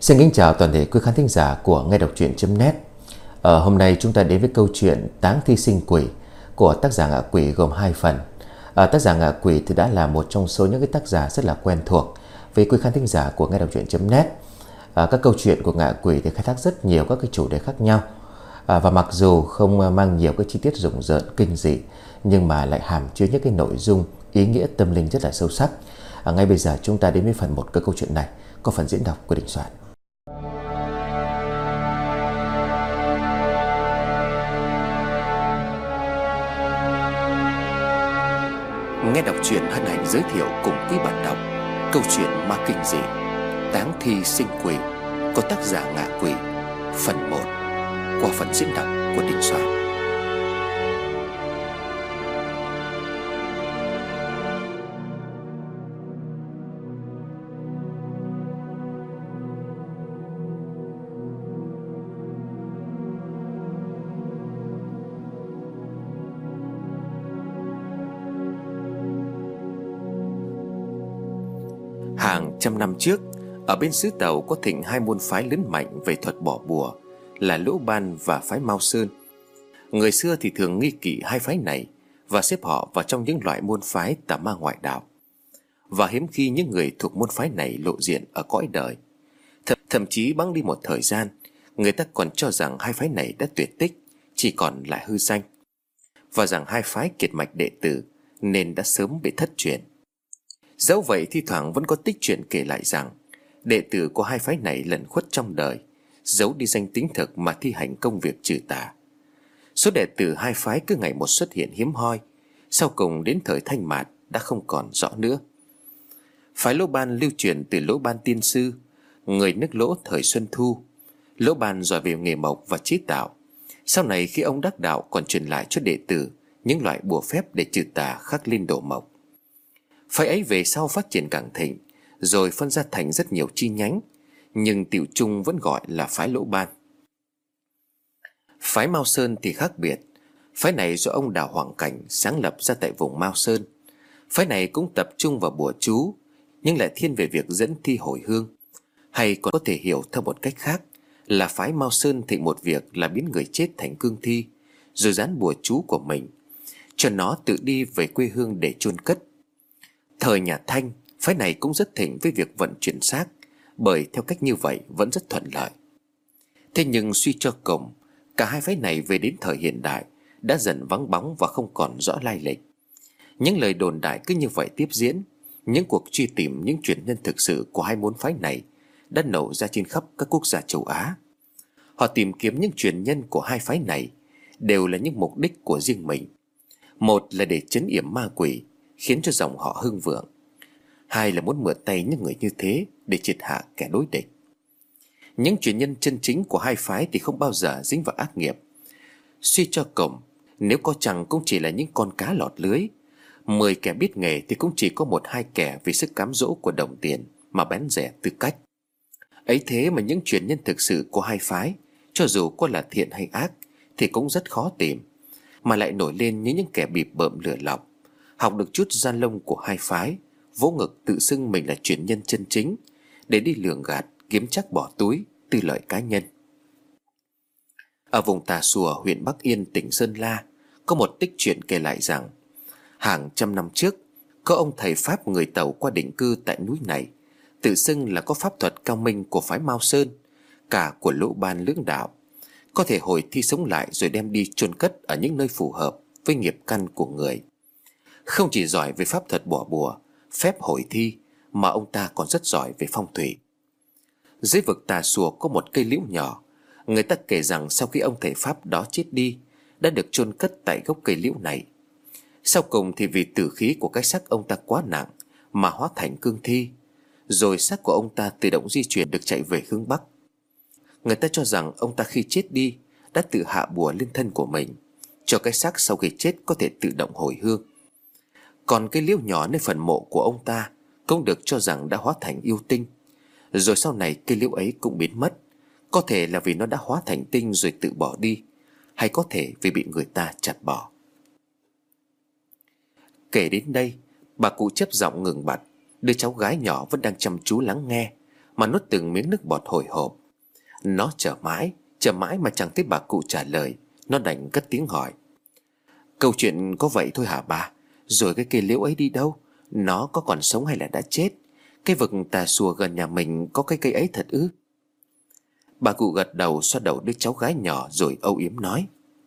Xin kính chào toàn thể quý khán thính giả của nghe đọc truyện.net. Hôm nay chúng ta đến với câu chuyện Táng thi sinh quỷ của tác giả Ngạ Quỷ gồm 2 phần. Tác giả Ngạ Quỷ thì đã là một trong số những cái tác giả rất là quen thuộc với quý khán thính giả của nghe đọc truyện.net. Các câu chuyện của Ngạ Quỷ thì khai thác rất nhiều các cái chủ đề khác nhau. Và mặc dù không mang nhiều cái chi tiết rùng rợn kinh dị, nhưng mà lại hàm chứa những cái nội dung ý nghĩa tâm linh rất là sâu sắc. Ngay bây giờ chúng ta đến với phần 1 của câu chuyện này, có phần diễn đọc của Đình Soạn. Nghe đọc truyện hân hạnh giới thiệu cùng quý bạn đọc câu chuyện ma kinh dị Táng thi sinh quỷ của tác giả Ngạ Quỷ phần 1 qua phần diễn đọc của Đình Soạn. Hàng trăm năm trước, ở bên xứ Tàu có thịnh 2 môn phái lớn mạnh về thuật bỏ bùa là Lỗ Ban và phái Mao Sơn. Người xưa thì thường nghi kỵ 2 phái này và xếp họ vào trong những loại môn phái tà ma ngoại đạo. Và hiếm khi những người thuộc môn phái này lộ diện ở cõi đời. Thậm chí bẵng đi một thời gian, người ta còn cho rằng 2 phái này đã tuyệt tích, chỉ còn lại hư danh, và rằng 2 phái kiệt mạch đệ tử nên đã sớm bị thất truyền. Dẫu vậy thi thoảng vẫn có tích truyện kể lại rằng đệ tử của 2 phái này lẩn khuất trong đời, giấu đi danh tính thực mà thi hành công việc trừ tà. Số đệ tử 2 phái cứ ngày một xuất hiện hiếm hoi, sau cùng đến thời Thanh Mạt đã không còn rõ nữa. Phái Lỗ Ban lưu truyền từ Lỗ Ban tiên sư, người nước Lỗ thời Xuân Thu. Lỗ Ban giỏi về nghề mộc và chế tạo. Sau này khi ông đắc đạo còn truyền lại cho đệ tử những loại bùa phép để trừ tà khắc lên đồ mộc. Phái ấy về sau phát triển càng thịnh, rồi phân ra thành rất nhiều chi nhánh, nhưng tiểu chung vẫn gọi là phái Lỗ Ban. Phái Mao Sơn thì khác biệt. Phái này do ông Đào Hoàng Cảnh sáng lập ra tại vùng Mao Sơn. Phái này cũng tập trung vào bùa chú, nhưng lại thiên về việc dẫn thi hồi hương. Hay còn có thể hiểu theo một cách khác là phái Mao Sơn thịnh một việc là biến người chết thành cương thi, rồi dán bùa chú của mình, cho nó tự đi về quê hương để chôn cất. Thời nhà Thanh, phái này cũng rất thịnh với việc vận chuyển xác, bởi theo cách như vậy vẫn rất thuận lợi. Thế nhưng suy cho cùng, cả 2 phái này về đến thời hiện đại đã dần vắng bóng và không còn rõ lai lịch. Những lời đồn đại cứ như vậy tiếp diễn. Những cuộc truy tìm những truyền nhân thực sự của 2 môn phái này đã nổ ra trên khắp các quốc gia châu Á. Họ tìm kiếm những truyền nhân của 2 phái này đều là những mục đích của riêng mình. Một là để trấn yểm ma quỷ, khiến cho dòng họ hưng vượng. 2 là muốn mượn tay những người như thế để triệt hạ kẻ đối địch. Những truyền nhân chân chính của 2 phái thì không bao giờ dính vào ác nghiệp. Suy cho cùng, nếu có chăng cũng chỉ là những con cá lọt lưới. 10 kẻ biết nghề thì cũng chỉ có 1-2 kẻ vì sức cám dỗ của đồng tiền mà bén rẻ tư cách. Ấy thế mà những truyền nhân thực sự của 2 phái, cho dù có là thiện hay ác, thì cũng rất khó tìm, mà lại nổi lên như những kẻ bịp bợm lừa lọc, học được chút da lông của 2 phái, vỗ ngực tự xưng mình là truyền nhân chân chính để đi lường gạt, kiếm chắc bỏ túi, tư lợi cá nhân. Ở vùng Tà Xùa, huyện Bắc Yên, tỉnh Sơn La, có một tích truyện kể lại rằng hàng trăm năm trước, có ông thầy Pháp người Tàu qua định cư tại núi này, tự xưng là có pháp thuật cao minh của phái Mao Sơn, cả của Lỗ Ban lưỡng đạo, có thể hồi thi sống lại rồi đem đi chôn cất ở những nơi phù hợp với nghiệp căn của người. Không chỉ giỏi về pháp thuật bỏ bùa, phép hồi thi, mà ông ta còn rất giỏi về phong thủy. Dưới vực Tà Xùa có một cây liễu nhỏ. Người ta kể rằng sau khi ông thầy Pháp đó chết đi, đã được chôn cất tại gốc cây liễu này. Sau cùng thì vì tử khí của cái xác ông ta quá nặng mà hóa thành cương thi, rồi xác của ông ta tự động di chuyển được chạy về hướng Bắc. Người ta cho rằng ông ta khi chết đi đã tự hạ bùa lên thân của mình, cho cái xác sau khi chết có thể tự động hồi hương. Còn cây liễu nhỏ nơi phần mộ của ông ta cũng được cho rằng đã hóa thành yêu tinh. Rồi sau này cây liễu ấy cũng biến mất, có thể là vì nó đã hóa thành tinh rồi tự bỏ đi, hay có thể vì bị người ta chặt bỏ. Kể đến đây, bà cụ chép giọng ngừng bặt, đứa cháu gái nhỏ vẫn đang chăm chú lắng nghe, mà nuốt từng miếng nước bọt hồi hộp. Nó chờ mãi mà chẳng thấy bà cụ trả lời. Nó đành cất tiếng hỏi: "Câu chuyện có vậy thôi hả bà? Rồi cái cây liễu ấy đi đâu? Nó có còn sống hay là đã chết? Cái vực tà xùa gần nhà mình có cái cây ấy thật ư?" Bà cụ gật đầu, xoa đầu đứa cháu gái nhỏ rồi âu yếm nói: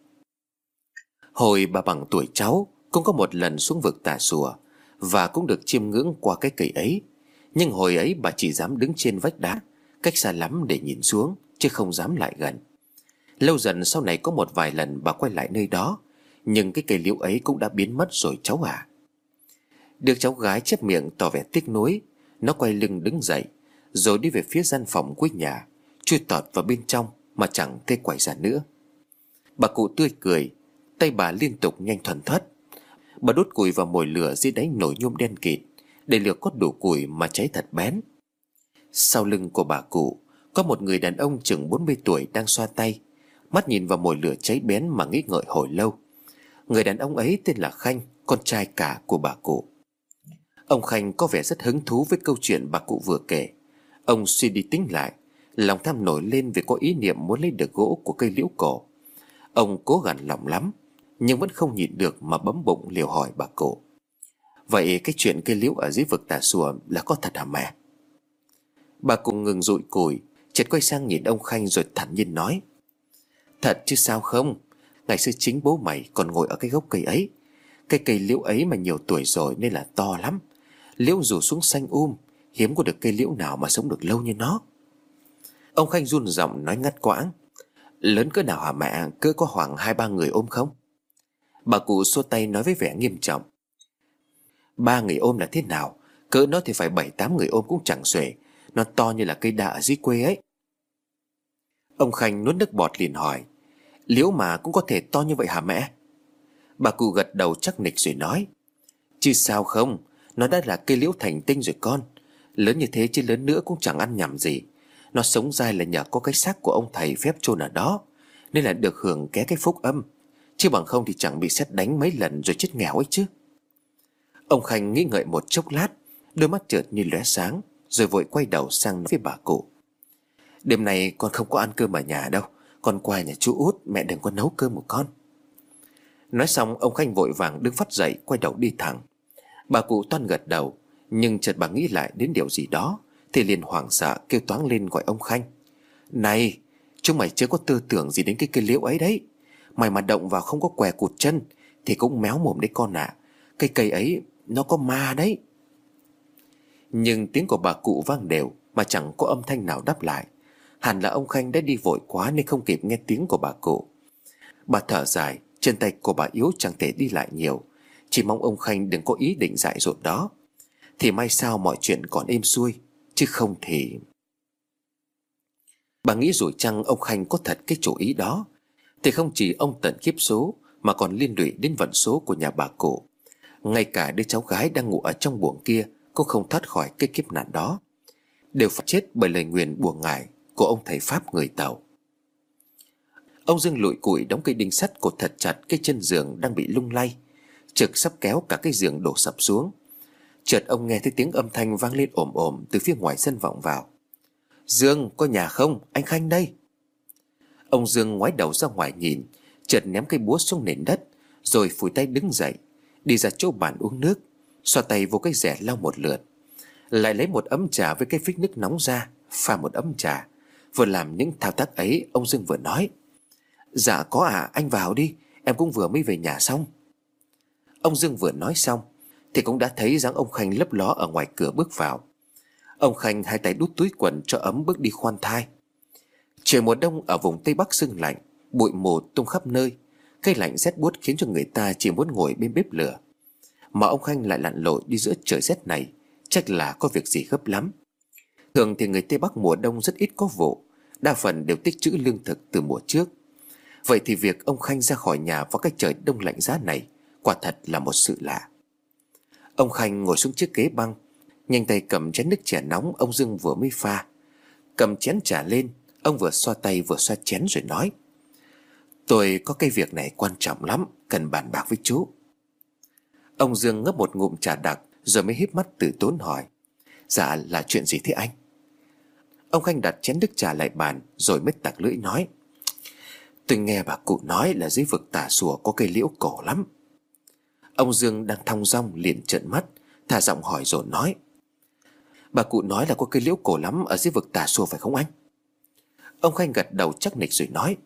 "Hồi bà bằng tuổi cháu cũng có một lần xuống vực tà xùa, và cũng được chiêm ngưỡng qua cái cây ấy. Nhưng hồi ấy bà chỉ dám đứng trên vách đá cách xa lắm để nhìn xuống, chứ không dám lại gần. Lâu dần sau này có một vài lần bà quay lại nơi đó, nhưng cái cây liễu ấy cũng đã biến mất rồi cháu à." Đứa cháu gái chép miệng tỏ vẻ tiếc nuối. Nó quay lưng đứng dậy, rồi đi về phía gian phòng cuối nhà, chui tọt vào bên trong mà chẳng thấy quay ra nữa. Bà cụ tươi cười, tay bà liên tục nhanh thuần thoắt. Bà đốt củi vào mồi lửa dưới đáy nồi nhôm đen kịt, để lửa có đủ củi mà cháy thật bén. Sau lưng của bà cụ có một người đàn ông chừng 40 tuổi đang xoa tay, mắt nhìn vào mồi lửa cháy bén mà nghĩ ngợi hồi lâu. Người đàn ông ấy tên là Khanh, con trai cả của bà cụ. Ông Khanh có vẻ rất hứng thú với câu chuyện bà cụ vừa kể. Ông suy đi tính lại, lòng tham nổi lên vì có ý niệm muốn lấy được gỗ của cây liễu cổ. Ông cố gắng lòng lắm, nhưng vẫn không nhịn được mà bấm bụng liều hỏi bà cụ: "Vậy cái chuyện cây liễu ở dưới vực tà xùa là có thật hả mẹ?" Bà cụ ngừng dụi củi, chợt quay sang nhìn ông Khanh rồi thản nhiên nói: "Thật chứ sao không. Ngày xưa chính bố mày còn ngồi ở cái gốc cây ấy. Cái cây liễu ấy mà nhiều tuổi rồi nên là to lắm. Liễu rủ xuống xanh hiếm có được cây liễu nào mà sống được lâu như nó." Ông Khanh run giọng nói ngắt quãng: "Lớn cỡ nào hả mẹ? Cỡ có khoảng 2-3 người ôm không?" Bà cụ xua tay nói với vẻ nghiêm trọng: "3 người ôm là thế nào? Cỡ nó thì phải 7-8 người ôm cũng chẳng xuể. Nó to như là cây đa ở dưới quê ấy." Ông Khanh nuốt nước bọt liền hỏi: "Liễu mà cũng có thể to như vậy hả mẹ?" Bà cụ gật đầu chắc nịch rồi nói: "Chứ sao không. Nó đã là cây liễu thành tinh rồi con. Lớn như thế chứ lớn nữa cũng chẳng ăn nhầm gì. Nó sống dai là nhờ có cái xác của ông thầy phép chôn ở đó, nên là được hưởng ké cái phúc âm. Chứ bằng không thì chẳng bị sét đánh mấy lần rồi chết nghèo ấy chứ." Ông Khanh nghĩ ngợi một chốc lát, đôi mắt chợt như lóe sáng, rồi vội quay đầu sang nói với bà cụ: "Đêm nay con không có ăn cơm ở nhà đâu. Con qua nhà chú Út, mẹ đừng có nấu cơm của con." Nói xong ông Khanh vội vàng đứng phắt dậy, quay đầu đi thẳng. Bà cụ toan gật đầu, nhưng chợt bà nghĩ lại đến điều gì đó thì liền hoảng sợ kêu toáng lên gọi ông Khanh: "Này, chúng mày chưa có tư tưởng gì đến cái cây liễu ấy đấy. Mày mà động vào không có què cụt chân thì cũng méo mồm đấy con ạ. Cái cây ấy nó có ma đấy." Nhưng tiếng của bà cụ vang đều mà chẳng có âm thanh nào đáp lại. Hẳn là ông Khanh đã đi vội quá nên không kịp nghe tiếng của bà cụ. Bà thở dài, chân tay của bà yếu chẳng thể đi lại nhiều, chỉ mong ông Khanh đừng có ý định dại dột đó. Thì may sao mọi chuyện còn êm xuôi, chứ không thì... Bà nghĩ rồi chăng ông Khanh có thật cái chủ ý đó, thì không chỉ ông tận kiếp số mà còn liên lụy đến vận số của nhà bà cụ. Ngay cả đứa cháu gái đang ngủ ở trong buồng kia cũng không thoát khỏi cái kiếp nạn đó, đều phải chết bởi lời nguyền bùa ngải của ông thầy Pháp người Tàu. Ông Dương lụi củi đóng cây đinh sắt cột thật chặt cái chân giường đang bị lung lay, trực sắp kéo cả cái giường đổ sập xuống. Chợt ông nghe thấy tiếng âm thanh vang lên ồm ồm từ phía ngoài sân vọng vào: "Dương, có nhà không? Anh Khanh đây." Ông Dương ngoái đầu ra ngoài nhìn, chợt ném cây búa xuống nền đất, rồi phủi tay đứng dậy, đi ra chỗ bàn uống nước, xoa tay vô cái rẻ lau một lượt, lại lấy một ấm trà với cái phích nước nóng ra, pha một ấm trà. Vừa làm những thao tác ấy, ông Dương vừa nói: "Dạ có ạ, anh vào đi, em cũng vừa mới về nhà xong." Ông Dương vừa nói xong thì cũng đã thấy dáng ông Khanh lấp ló ở ngoài cửa bước vào. Ông Khanh hai tay đút túi quần cho ấm bước đi khoan thai. Trời mùa đông ở vùng Tây Bắc sương lạnh, bụi mù tung khắp nơi, cái lạnh rét buốt khiến cho người ta chỉ muốn ngồi bên bếp lửa. Mà ông Khanh lại lặn lội đi giữa trời rét này, chắc là có việc gì gấp lắm. Thường thì người Tây Bắc mùa đông rất ít có vụ, đa phần đều tích trữ lương thực từ mùa trước. Vậy thì việc ông Khanh ra khỏi nhà vào cái trời đông lạnh giá này quả thật là một sự lạ. Ông Khanh ngồi xuống chiếc ghế băng, nhanh tay cầm chén nước trà nóng ông Dương vừa mới pha. Cầm chén trà lên, ông vừa xoa tay vừa xoa chén rồi nói: "Tôi có cái việc này quan trọng lắm, cần bàn bạc với chú." Ông Dương ngấp một ngụm trà đặc rồi mới híp mắt từ tốn hỏi: "Dạ là chuyện gì thế anh?" Ông Khanh đặt chén nước trà lại bàn rồi mới tặc lưỡi nói: Tôi nghe bà cụ nói là dưới vực Tà Xùa có cây liễu cổ lắm. Ông Dương đang thong dong liền trợn mắt, thả giọng hỏi rồi nói: Bà cụ nói là có cây liễu cổ lắm ở dưới vực Tà Xùa phải không anh? Ông Khanh gật đầu chắc nịch rồi nói: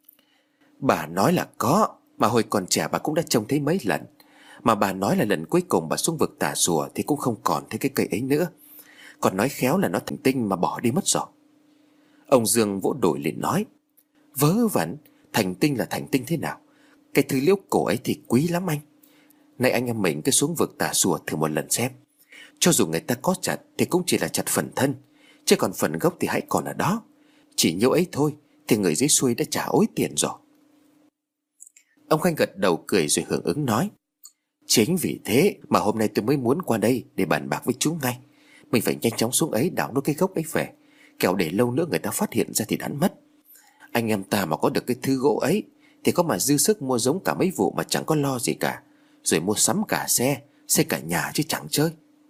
Bà nói là có, mà hồi còn trẻ bà cũng đã trông thấy mấy lần. Mà bà nói là lần cuối cùng bà xuống vực Tà Xùa thì cũng không còn thấy cái cây ấy nữa. Còn nói khéo là nó thành tinh mà bỏ đi mất rồi. Ông Dương vỗ đùi liền nói: Vớ vẩn, thành tinh là thành tinh thế nào? Cái thứ liễu cổ ấy thì quý lắm anh. Nay anh em mình cứ xuống vực Tà Xùa thử một lần xem. Cho dù người ta có chặt thì cũng chỉ là chặt phần thân, chứ còn phần gốc thì hãy còn ở đó. Chỉ nhiêu ấy thôi thì người dưới xuôi đã trả ối tiền rồi. Ông Khanh gật đầu cười rồi hưởng ứng nói: Chính vì thế mà hôm nay tôi mới muốn qua đây để bàn bạc với chú ngay. Mình phải nhanh chóng xuống ấy đào nốt cái gốc ấy về, kẻo để lâu nữa người ta phát hiện ra thì đắn mất. Anh em ta mà có được cái thứ gỗ ấy thì có mà dư sức mua giống cả mấy vụ mà chẳng có lo gì cả. Rồi mua sắm cả xe, xây cả nhà chứ chẳng chơi.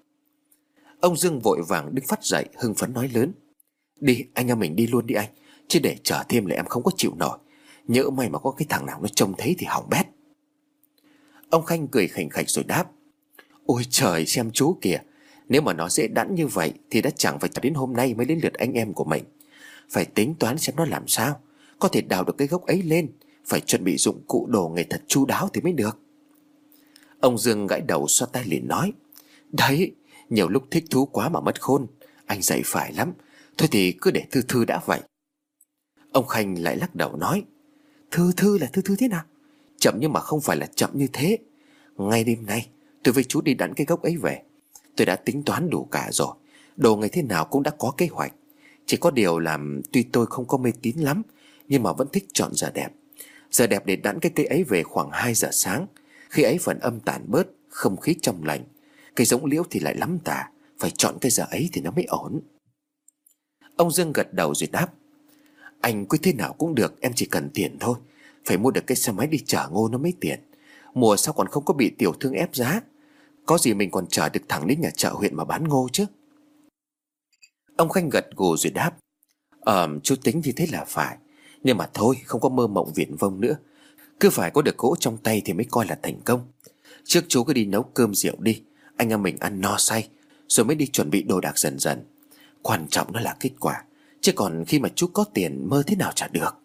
Ông Dương vội vàng đứng phát dậy hưng phấn nói lớn: Đi, anh em mình đi luôn đi anh. Chứ để chờ thêm là em không có chịu nổi. Nhỡ may mà có cái thằng nào nó trông thấy thì hỏng bét. Ông Khanh cười khành khạch rồi đáp: Ôi trời, xem chú kìa. Nếu mà nó dễ đẵn như vậy thì đã chẳng phải đến hôm nay mới đến lượt anh em của mình. Phải tính toán xem nó làm sao có thể đào được cái gốc ấy lên. Phải chuẩn bị dụng cụ đồ nghề thật chu đáo thì mới được. Ông Dương gãi đầu xoa tay liền nói: Đấy, nhiều lúc thích thú quá mà mất khôn. Anh dạy phải lắm. Thôi thì cứ để thư thư đã vậy. Ông Khanh lại lắc đầu nói: Thư thư là thư thư thế nào? Chậm nhưng mà không phải là chậm như thế. Ngay đêm nay tôi với chú đi đẵn cái gốc ấy về. Tôi đã tính toán đủ cả rồi. Đồ ngày thế nào cũng đã có kế hoạch. Chỉ có điều là tuy tôi không có mê tín lắm, nhưng mà vẫn thích chọn giờ đẹp. Giờ đẹp để đẵn cái cây ấy về khoảng 2 giờ sáng. Khi ấy phần âm tàn bớt, không khí trong lành. Cây giống liễu thì lại lắm tà. Phải chọn cái giờ ấy thì nó mới ổn. Ông Dương gật đầu rồi đáp: Anh quyết thế nào cũng được, em chỉ cần tiền thôi. Phải mua được cái xe máy đi chở ngô nó mới tiền. Mùa sau còn không có bị tiểu thương ép giá. Có gì mình còn chở được thẳng đến nhà chợ huyện mà bán ngô chứ. Ông Khanh gật gù rồi đáp: Chú tính như thế là phải. Nhưng mà thôi, không có mơ mộng viển vông nữa. Cứ phải có được gỗ trong tay thì mới coi là thành công. Trước chú cứ đi nấu cơm rượu đi. Anh em mình ăn no say rồi mới đi chuẩn bị đồ đạc dần dần. Quan trọng đó là kết quả. Chứ còn khi mà chú có tiền mơ thế nào chả được.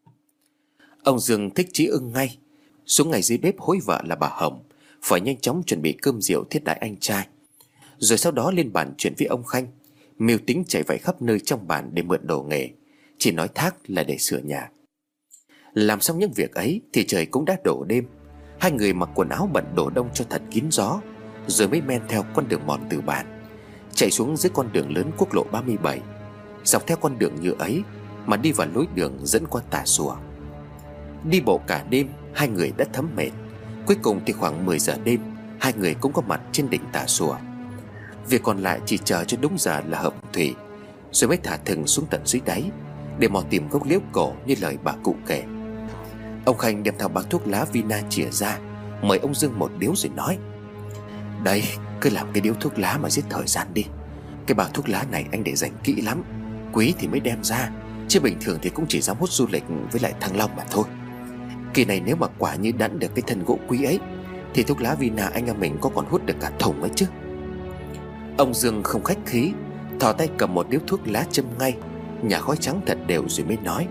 Ông Dương thích chí ưng ngay. Xuống ngay dưới bếp hối vợ là bà Hồng phải nhanh chóng chuẩn bị cơm rượu thiết đãi anh trai. Rồi sau đó lên bàn chuyện với ông Khanh. Mưu tính chạy vạy khắp nơi trong bản để mượn đồ nghề. Chỉ nói thác là để sửa nhà. Làm xong những việc ấy thì trời cũng đã đổ đêm. Hai người mặc quần áo bận đổ đông cho thật kín gió, rồi mới men theo con đường mòn từ bản, chạy xuống dưới con đường lớn quốc lộ 37. Dọc theo con đường như ấy mà đi vào lối đường dẫn qua Tà Xùa. Đi bộ cả đêm, hai người đã thấm mệt. Cuối cùng thì khoảng 10 giờ đêm, hai người cũng có mặt trên đỉnh Tà Xùa. Việc còn lại chỉ chờ cho đúng giờ là hợp thủy, rồi mới thả thừng xuống tận dưới đáy để mò tìm gốc liễu cổ như lời bà cụ kể. Ông Khanh đem theo bao thuốc lá Vina chìa ra, mời ông Dương một điếu rồi nói: Đây, cứ làm cái điếu thuốc lá mà giết thời gian đi. Cái bao thuốc lá này anh để dành kỹ lắm, quý thì mới đem ra, chứ bình thường thì cũng chỉ dám hút du lịch với lại Thăng Long mà thôi. Kỳ này nếu mà quả như đẵn được cái thân gỗ quý ấy thì thuốc lá Vina anh em mình có còn hút được cả thùng ấy chứ. Ông Dương không khách khí, thò tay cầm một điếu thuốc lá châm ngay, nhả khói trắng thật đều rồi mới nói: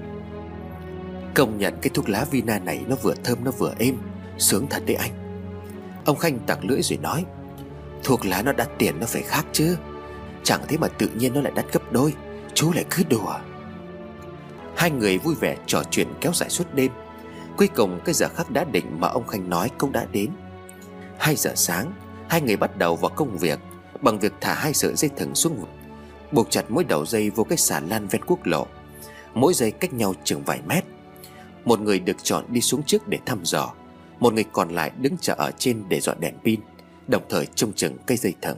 Công nhận cái thuốc lá Vina này nó vừa thơm nó vừa êm, sướng thật đấy anh. Ông Khanh tặc lưỡi rồi nói: Thuốc lá nó đắt tiền nó phải khác chứ. Chẳng thế mà tự nhiên nó lại đắt gấp đôi. Chú lại cứ đùa. Hai người vui vẻ trò chuyện kéo dài suốt đêm. Cuối cùng cái giờ khắc đã định mà ông Khanh nói cũng đã đến. 2 giờ sáng, hai người bắt đầu vào công việc bằng việc thả 2 sợi dây thừng xuống, buộc chặt mỗi đầu dây vô cái xà lan ven quốc lộ, mỗi dây cách nhau chừng vài mét. Một người được chọn đi xuống trước để thăm dò, một người còn lại đứng chờ ở trên để dọn đèn pin, đồng thời trông chừng cây dây thừng.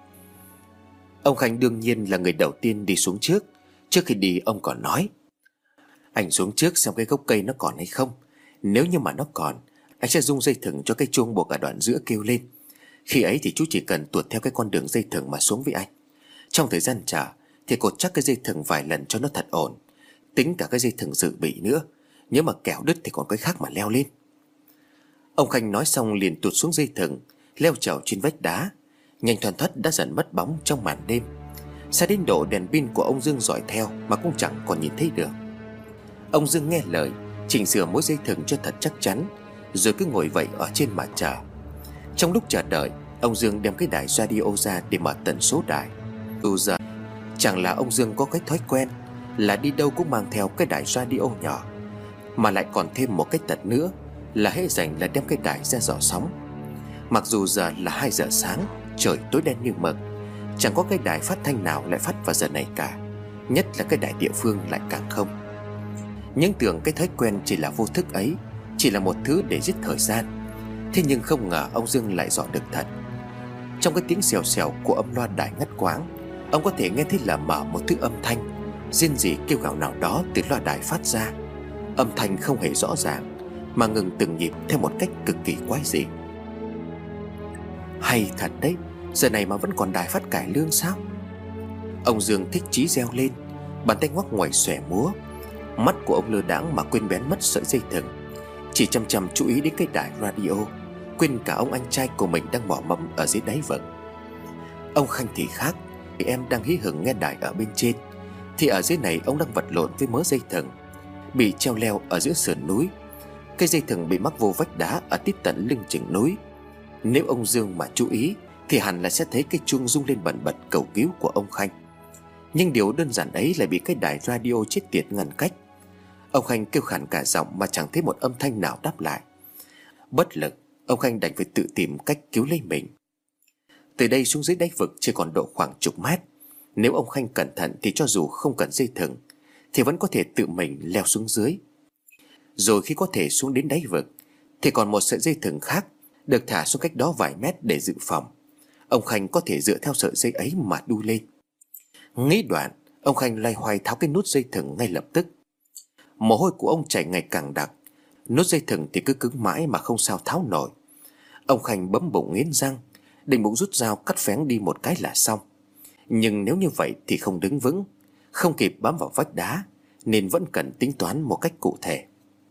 Ông Khanh đương nhiên là người đầu tiên đi xuống trước. Trước khi đi ông còn nói: Anh xuống trước xem cái gốc cây nó còn hay không. Nếu như mà nó còn, anh sẽ rung dây thừng cho cái chuông buộc ở đoạn giữa kêu lên. Khi ấy thì chú chỉ cần tuột theo cái con đường dây thừng mà xuống với anh. Trong thời gian chờ thì cột chắc cái dây thừng vài lần cho nó thật ổn. Tính cả cái dây thừng dự bị nữa, nếu mà kẻo đứt thì còn cái khác mà leo lên. Ông Khanh nói xong liền tụt xuống dây thừng, leo trèo trên vách đá. Nhanh thoăn thoắt đã dần mất bóng trong màn đêm. Xa đến độ đèn pin của ông Dương dọi theo mà cũng chẳng còn nhìn thấy được. Ông Dương nghe lời, chỉnh sửa mối dây thừng cho thật chắc chắn, rồi cứ ngồi vậy ở trên mà chờ. Trong lúc chờ đợi, ông Dương đem cái đài radio ra để mở tần số đài. Dù giờ chẳng là ông Dương có cái thói quen là đi đâu cũng mang theo cái đài radio nhỏ, mà lại còn thêm một cái tật nữa là hễ rảnh là đem cái đài ra dò sóng. Mặc dù giờ là 2 giờ sáng, trời tối đen như mực, chẳng có cái đài phát thanh nào lại phát vào giờ này cả, nhất là cái đài địa phương lại càng không. Nhưng tưởng cái thói quen chỉ là vô thức ấy, chỉ là một thứ để giết thời gian. Thế nhưng không ngờ ông Dương lại dò được thật. Trong cái tiếng xèo xèo của âm loa đài ngắt quãng, ông có thể nghe thấy là mở một thứ âm thanh rên rỉ kêu gào nào đó từ loa đài phát ra. Âm thanh không hề rõ ràng, mà ngừng từng nhịp theo một cách cực kỳ quái dị. Hay thật đấy, giờ này mà vẫn còn đài phát cải lương sao? Ông Dương thích chí reo lên, bàn tay ngoắc ngoẩy xòe múa. Mắt của ông lơ đãng mà quên bén mất sợi dây thừng, chỉ chăm chăm chú ý đến cái đài radio, quên cả ông anh trai của mình đang mò mẫm ở dưới đáy vực. Ông Khanh thì khác, thì em đang hí hửng nghe đài ở bên trên, thì ở dưới này ông đang vật lộn với mớ dây thừng bị treo leo ở giữa sườn núi. Cái dây thừng bị mắc vô vách đá ở tít tận lưng chừng núi. Nếu ông Dương mà chú ý thì hẳn là sẽ thấy cái chuông rung lên bần bật cầu cứu của ông Khanh. Nhưng điều đơn giản ấy lại bị cái đài radio chết tiệt ngăn cách. Ông Khanh kêu khản cả giọng mà chẳng thấy một âm thanh nào đáp lại. Bất lực, ông Khanh đành phải tự tìm cách cứu lấy mình. Từ đây xuống dưới đáy vực chỉ còn độ khoảng chục mét. Nếu ông Khanh cẩn thận thì cho dù không cần dây thừng thì vẫn có thể tự mình leo xuống dưới. Rồi khi có thể xuống đến đáy vực thì còn một sợi dây thừng khác được thả xuống cách đó vài mét để dự phòng. Ông Khanh có thể dựa theo sợi dây ấy mà đu lên. Nghĩ đoạn, ông Khanh loay hoay tháo cái nút dây thừng ngay lập tức. Mồ hôi của ông chảy ngày càng đặc. Nút dây thừng thì cứ cứng mãi mà không sao tháo nổi. Ông Khanh bấm bụng nghiến răng, định bụng rút dao cắt phén đi một cái là xong. Nhưng nếu như vậy thì không đứng vững, không kịp bám vào vách đá, nên vẫn cần tính toán một cách cụ thể.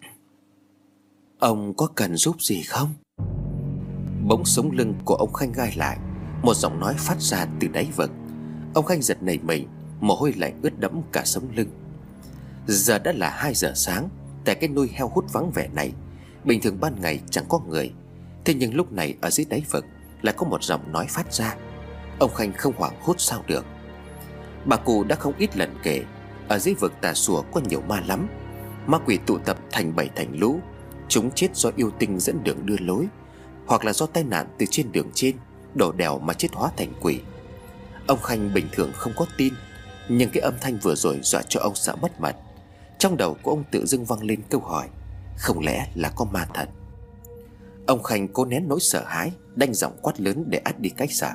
Ông có cần giúp gì không? Bỗng sống lưng của ông Khanh gai lại, một giọng nói phát ra từ đáy vực. Ông Khanh giật nảy mình, mồ hôi lạnh ướt đẫm cả sống lưng. Giờ đã là 2 giờ sáng, tại cái nuôi heo hút vắng vẻ này, bình thường ban ngày chẳng có người. Thế nhưng lúc này ở dưới đáy vực lại có một giọng nói phát ra. Ông Khanh không hoảng hốt sao được. Bà cụ đã không ít lần kể, ở dưới vực Tà Xùa có nhiều ma lắm. Ma quỷ tụ tập thành bầy thành lũ. Chúng chết do yêu tinh dẫn đường đưa lối, hoặc là do tai nạn từ trên đường trên đổ đèo mà chết hóa thành quỷ. Ông Khanh bình thường không có tin, nhưng cái âm thanh vừa rồi dọa cho ông sợ mất mật. Trong đầu của ông tự dưng vang lên câu hỏi, không lẽ là có ma thật? Ông Khanh cố nén nỗi sợ hãi, đanh giọng quát lớn để át đi cái sợ.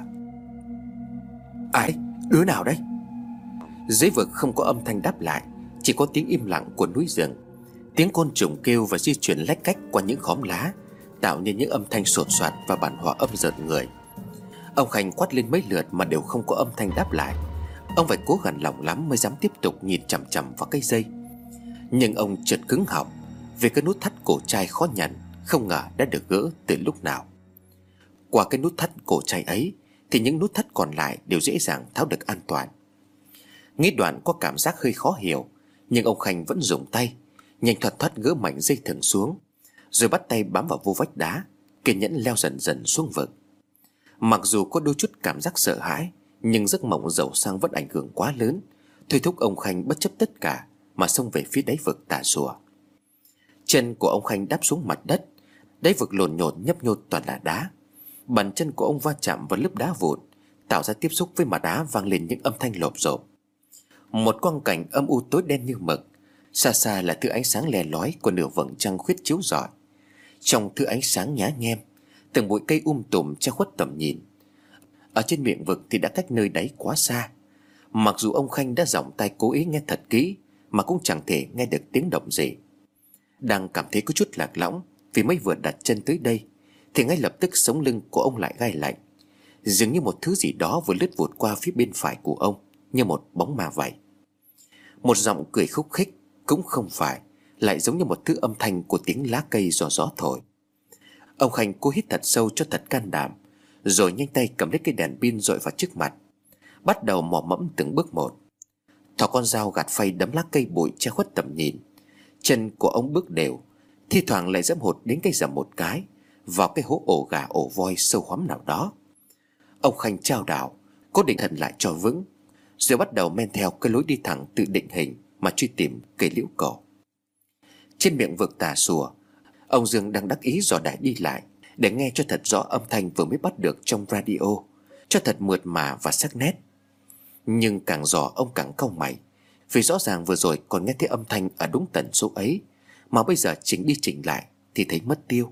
Ai? Đứa nào đấy? Dưới vực không có âm thanh đáp lại, chỉ có tiếng im lặng của núi rừng. Tiếng côn trùng kêu và di chuyển lách cách qua những khóm lá, tạo nên những âm thanh sột soạt và bản hòa âm rợn người. Ông Khanh quát lên mấy lượt mà đều không có âm thanh đáp lại. Ông phải cố gắng lòng lắm mới dám tiếp tục nhìn chằm chằm vào cái dây. Nhưng ông chợt cứng họng vì cái nút thắt cổ trai khó nhận, không ngờ đã được gỡ từ lúc nào. Qua cái nút thắt cổ trai ấy thì những nút thắt còn lại đều dễ dàng tháo được an toàn. Nghĩ đoạn có cảm giác hơi khó hiểu, nhưng ông Khanh vẫn dùng tay nhanh thoăn thoắt gỡ mảnh dây thừng xuống, rồi bắt tay bám vào vô vách đá, kiên nhẫn leo dần dần xuống vực. Mặc dù có đôi chút cảm giác sợ hãi, nhưng giấc mộng giàu sang vẫn ảnh hưởng quá lớn, thôi thúc ông Khanh bất chấp tất cả mà xông về phía đáy vực Tà Xùa. Chân của ông Khanh đáp xuống mặt đất, đáy vực lồn nhồn nhấp nhô toàn là đá. Bàn chân của ông va chạm vào lớp đá vụn, tạo ra tiếp xúc với mặt đá vang lên những âm thanh lộp rộp. Một quang cảnh âm u tối đen như mực. Xa xa là thứ ánh sáng lè lói của nửa vầng trăng khuyết chiếu rọi. Trong thứ ánh sáng nhá nhem, từng bụi cây tùm che khuất tầm nhìn. Ở trên miệng vực thì đã cách nơi đáy quá xa. Mặc dù ông Khanh đã giọng tay cố ý nghe thật kỹ, mà cũng chẳng thể nghe được tiếng động gì. Đang cảm thấy có chút lạc lõng vì mới vừa đặt chân tới đây, thì ngay lập tức sống lưng của ông lại gai lạnh. Dường như một thứ gì đó vừa lướt vụt qua phía bên phải của ông. như một bóng ma vậy. Một giọng cười khúc khích cũng không phải, lại giống như một thứ âm thanh của tiếng lá cây do gió thổi. Ông Khanh cố hít thật sâu cho thật can đảm, rồi nhanh tay cầm lấy cây đèn pin dội vào trước mặt, bắt đầu mò mẫm từng bước một. Thò con dao gạt phay đấm lá cây bụi che khuất tầm nhìn. Chân của ông bước đều, thi thoảng lại giẫm hụt đến cây rầm một cái vào cái hố ổ gà ổ voi sâu hoắm nào đó. Ông Khanh chao đảo, cố định thần lại cho vững, rồi bắt đầu men theo cái lối đi thẳng tự định hình mà truy tìm cây liễu cổ. Trên miệng vực tà sùa, ông Dương đang đắc ý dò đài đi lại để nghe cho thật rõ âm thanh vừa mới bắt được trong radio, cho thật mượt mà và sắc nét. Nhưng càng dò ông càng cau mày, vì rõ ràng vừa rồi còn nghe thấy âm thanh ở đúng tần số ấy, mà bây giờ chỉnh đi chỉnh lại thì thấy mất tiêu.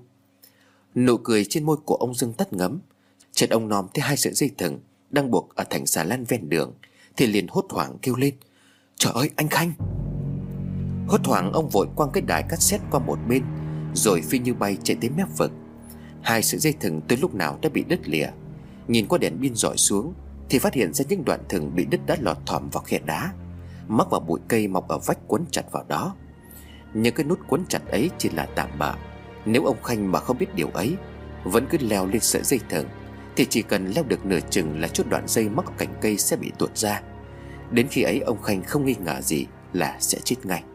Nụ cười trên môi của ông Dương tắt ngấm. Chợt ông nòm thấy hai sợi dây thừng đang buộc ở thành xà lan ven đường, thì liền hốt hoảng kêu lên: "Trời ơi, anh Khanh!" Hốt hoảng ông vội quăng cái đài cassette qua một bên, rồi phi như bay chạy tới mép vực. Hai sợi dây thừng từ lúc nào đã bị đứt lìa. Nhìn qua đèn pin dọi xuống thì phát hiện ra những đoạn thừng bị đứt đã lọt thỏm vào khe đá, mắc vào bụi cây mọc ở vách quấn chặt vào đó. Nhưng cái nút quấn chặt ấy chỉ là tạm bợ. Nếu ông Khanh mà không biết điều ấy, vẫn cứ leo lên sợi dây thừng, thì chỉ cần leo được nửa chừng là chút đoạn dây mắc cành cây sẽ bị tuột ra. Đến khi ấy ông Khanh không nghi ngờ gì là sẽ chết ngay.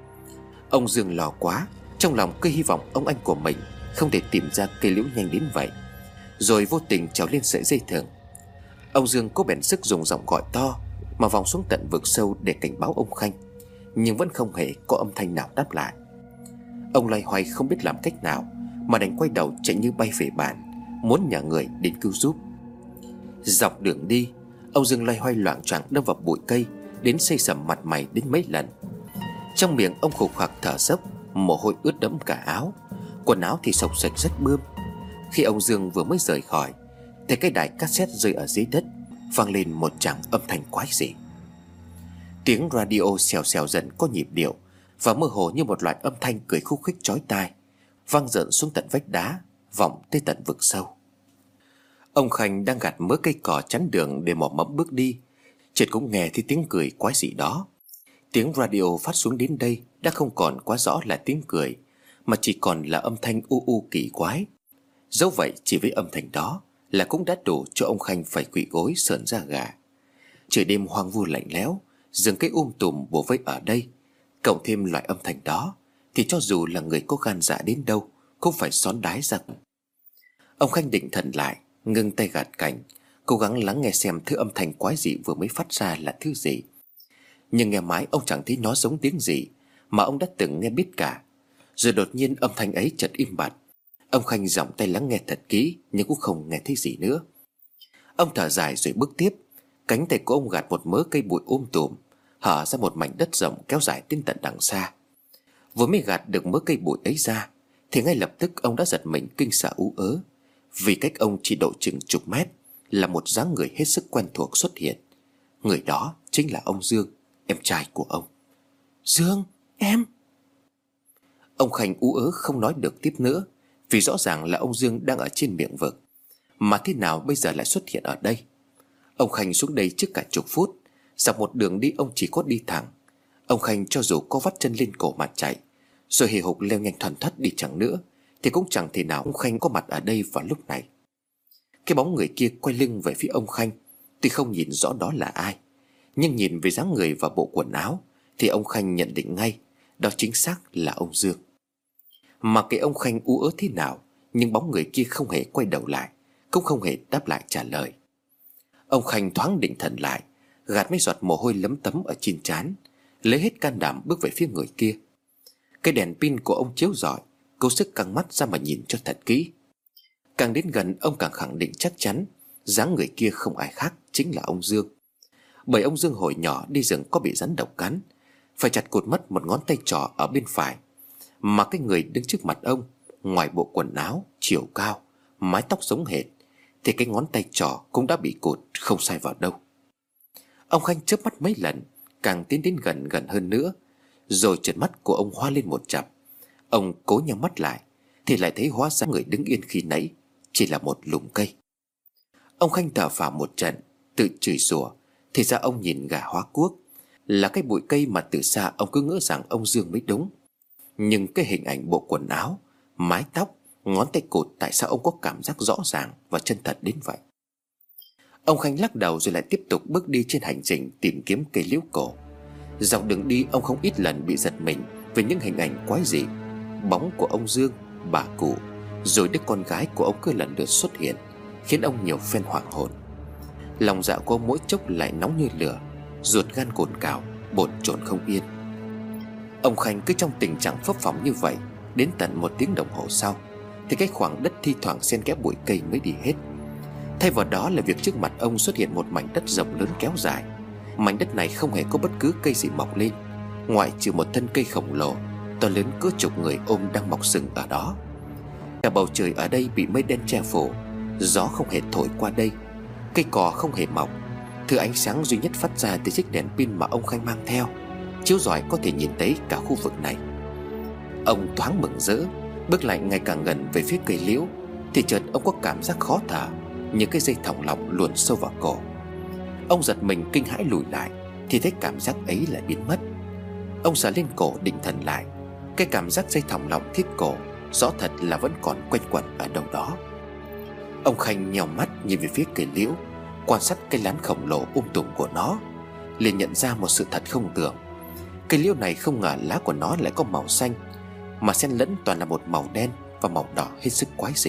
Ông Dương lo quá, trong lòng cứ hy vọng ông anh của mình không thể tìm ra cây liễu nhanh đến vậy, rồi vô tình trèo lên sợi dây thừng. Ông Dương cố bèn sức dùng giọng gọi to mà vòng xuống tận vực sâu để cảnh báo ông Khanh, nhưng vẫn không hề có âm thanh nào đáp lại. Ông loay hoay không biết làm cách nào, mà đành quay đầu chạy như bay về bản, muốn nhờ người đến cứu giúp. Dọc đường đi, ông Dương loay hoay loạng choạng đâm vào bụi cây, đến xây sẩm mặt mày đến mấy lần. Trong miệng ông khục khặc thở dốc, mồ hôi ướt đẫm cả áo, quần áo thì xộc xệch rất bươm. Khi ông Dương vừa mới rời khỏi thì cái đài cassette rơi ở dưới đất, vang lên một tràng âm thanh quái dị. Tiếng radio xèo xèo dần có nhịp điệu, và mơ hồ như một loại âm thanh cười khúc khích chói tai, vang dợn xuống tận vách đá, vọng tới tận vực sâu. Ông Khanh đang gạt mớ cây cỏ chắn đường để mò mẫm bước đi, chợt cũng nghe thấy tiếng cười quái dị đó. Tiếng radio phát xuống đến đây đã không còn quá rõ là tiếng cười, mà chỉ còn là âm thanh u u kỳ quái. Dẫu vậy, chỉ với âm thanh đó là cũng đã đủ cho ông Khanh phải quỵ gối sởn da gà. Trời đêm hoang vu lạnh lẽo, rừng cây tùm bủa vây ở đây, cộng thêm loại âm thanh đó, thì cho dù là người có gan dạ đến đâu cũng phải xón đái ra. Ông Khanh định thần lại, ngưng tay gạt cành, cố gắng lắng nghe xem thứ âm thanh quái dị vừa mới phát ra là thứ gì. Nhưng nghe mãi ông chẳng thấy nó giống tiếng gì mà ông đã từng nghe biết cả. Rồi đột nhiên âm thanh ấy chợt im bặt. Ông Khanh giọng tay lắng nghe thật kỹ, nhưng cũng không nghe thấy gì nữa. Ông thở dài rồi bước tiếp. Cánh tay của ông gạt một mớ cây bụi tùm, hở ra một mảnh đất rộng kéo dài đến tận đằng xa. Vừa mới gạt được mớ cây bụi ấy ra thì ngay lập tức ông đã giật mình kinh sợ ú ớ, vì cách ông chỉ độ chừng chục mét là một dáng người hết sức quen thuộc xuất hiện. Người đó chính là ông Dương, em trai của ông. "Dương, em..." Ông Khanh ú ớ không nói được tiếp nữa, vì rõ ràng là ông Dương đang ở trên miệng vực, mà thế nào bây giờ lại xuất hiện ở đây. Ông Khanh xuống đây trước cả chục phút. Dọc một đường đi ông chỉ có đi thẳng. Ông Khanh cho dù có vắt chân lên cổ mà chạy, rồi hì hục leo nhanh thoăn thoắt đi chẳng nữa, thì cũng chẳng thể nào ông Khanh có mặt ở đây vào lúc này. Cái bóng người kia quay lưng về phía ông Khanh. Tuy không nhìn rõ đó là ai, nhưng nhìn về dáng người và bộ quần áo thì ông Khanh nhận định ngay đó chính xác là ông Dương. Mà cái ông Khanh ú ớ thế nào, nhưng bóng người kia không hề quay đầu lại, cũng không hề đáp lại trả lời. Ông Khanh thoáng định thần lại, gạt mấy giọt mồ hôi lấm tấm ở trên trán, lấy hết can đảm bước về phía người kia. Cái đèn pin của ông chiếu rọi, cố sức căng mắt ra mà nhìn cho thật kỹ. Càng đến gần ông càng khẳng định chắc chắn dáng người kia không ai khác chính là ông Dương. Bởi ông Dương hồi nhỏ đi rừng có bị rắn độc cắn, phải chặt cụt mất một ngón tay trỏ ở bên phải. Mà cái người đứng trước mặt ông, ngoài bộ quần áo, chiều cao, mái tóc giống hệt, thì cái ngón tay trỏ cũng đã bị cụt không sai vào đâu. Ông Khanh chớp mắt mấy lần, càng tiến đến gần gần hơn nữa, rồi chợt mắt của ông hoa lên một chặp. Ông cố nhắm mắt lại thì lại thấy hóa ra người đứng yên khi nãy chỉ là một lùm cây. Ông Khanh thở phào một trận, tự chửi rủa, Thì ra ông nhìn gà hóa cuốc, là cái bụi cây mà từ xa ông cứ ngỡ rằng ông Dương mới đúng. Nhưng cái hình ảnh bộ quần áo, mái tóc, ngón tay cụt, tại sao ông có cảm giác rõ ràng và chân thật đến vậy? Ông Khanh lắc đầu rồi lại tiếp tục bước đi trên hành trình tìm kiếm cây liễu cổ. Dọc đường đi ông không ít lần bị giật mình về những hình ảnh quái dị. Bóng của ông Dương, bà cụ, rồi đứa con gái của ông cứ lần lượt xuất hiện, khiến ông nhiều phen hoảng hồn. Lòng dạ của ông mỗi chốc lại nóng như lửa, ruột gan cồn cào, bồn chồn không yên. Ông Khanh cứ trong tình trạng phấp phỏng như vậy đến tận 1 tiếng đồng hồ sau, thì cái khoảng đất thi thoảng xen kẽ bụi cây mới đi hết. Thay vào đó là việc trước mặt ông xuất hiện một mảnh đất rộng lớn kéo dài. Mảnh đất này không hề có bất cứ cây gì mọc lên, ngoại trừ một thân cây khổng lồ to lớn cỡ chục người ôm đang mọc sừng ở đó. Cả bầu trời ở đây bị mây đen che phủ, gió không hề thổi qua đây, cây cỏ không hề mọc. Thứ ánh sáng duy nhất phát ra từ chiếc đèn pin mà ông Khanh mang theo chiếu rọi có thể nhìn thấy cả khu vực này. Ông thoáng mừng rỡ, bước lại ngày càng gần về phía cây liễu, thì chợt ông có cảm giác khó thở, như cái dây thòng lọng luồn sâu vào cổ. Ông giật mình kinh hãi lùi lại, thì thấy cảm giác ấy lại biến mất. Ông sờ lên cổ định thần lại, cái cảm giác dây thòng lọng thiết cổ rõ thật là vẫn còn quanh quẩn ở đâu đó. Ông Khanh nhèo mắt nhìn về phía cây liễu, quan sát cây lán khổng lồ tùm của nó, liền nhận ra một sự thật không tưởng. Cây liễu này không ngờ lá của nó lại có màu xanh, mà xen lẫn toàn là một màu đen và màu đỏ hết sức quái dị.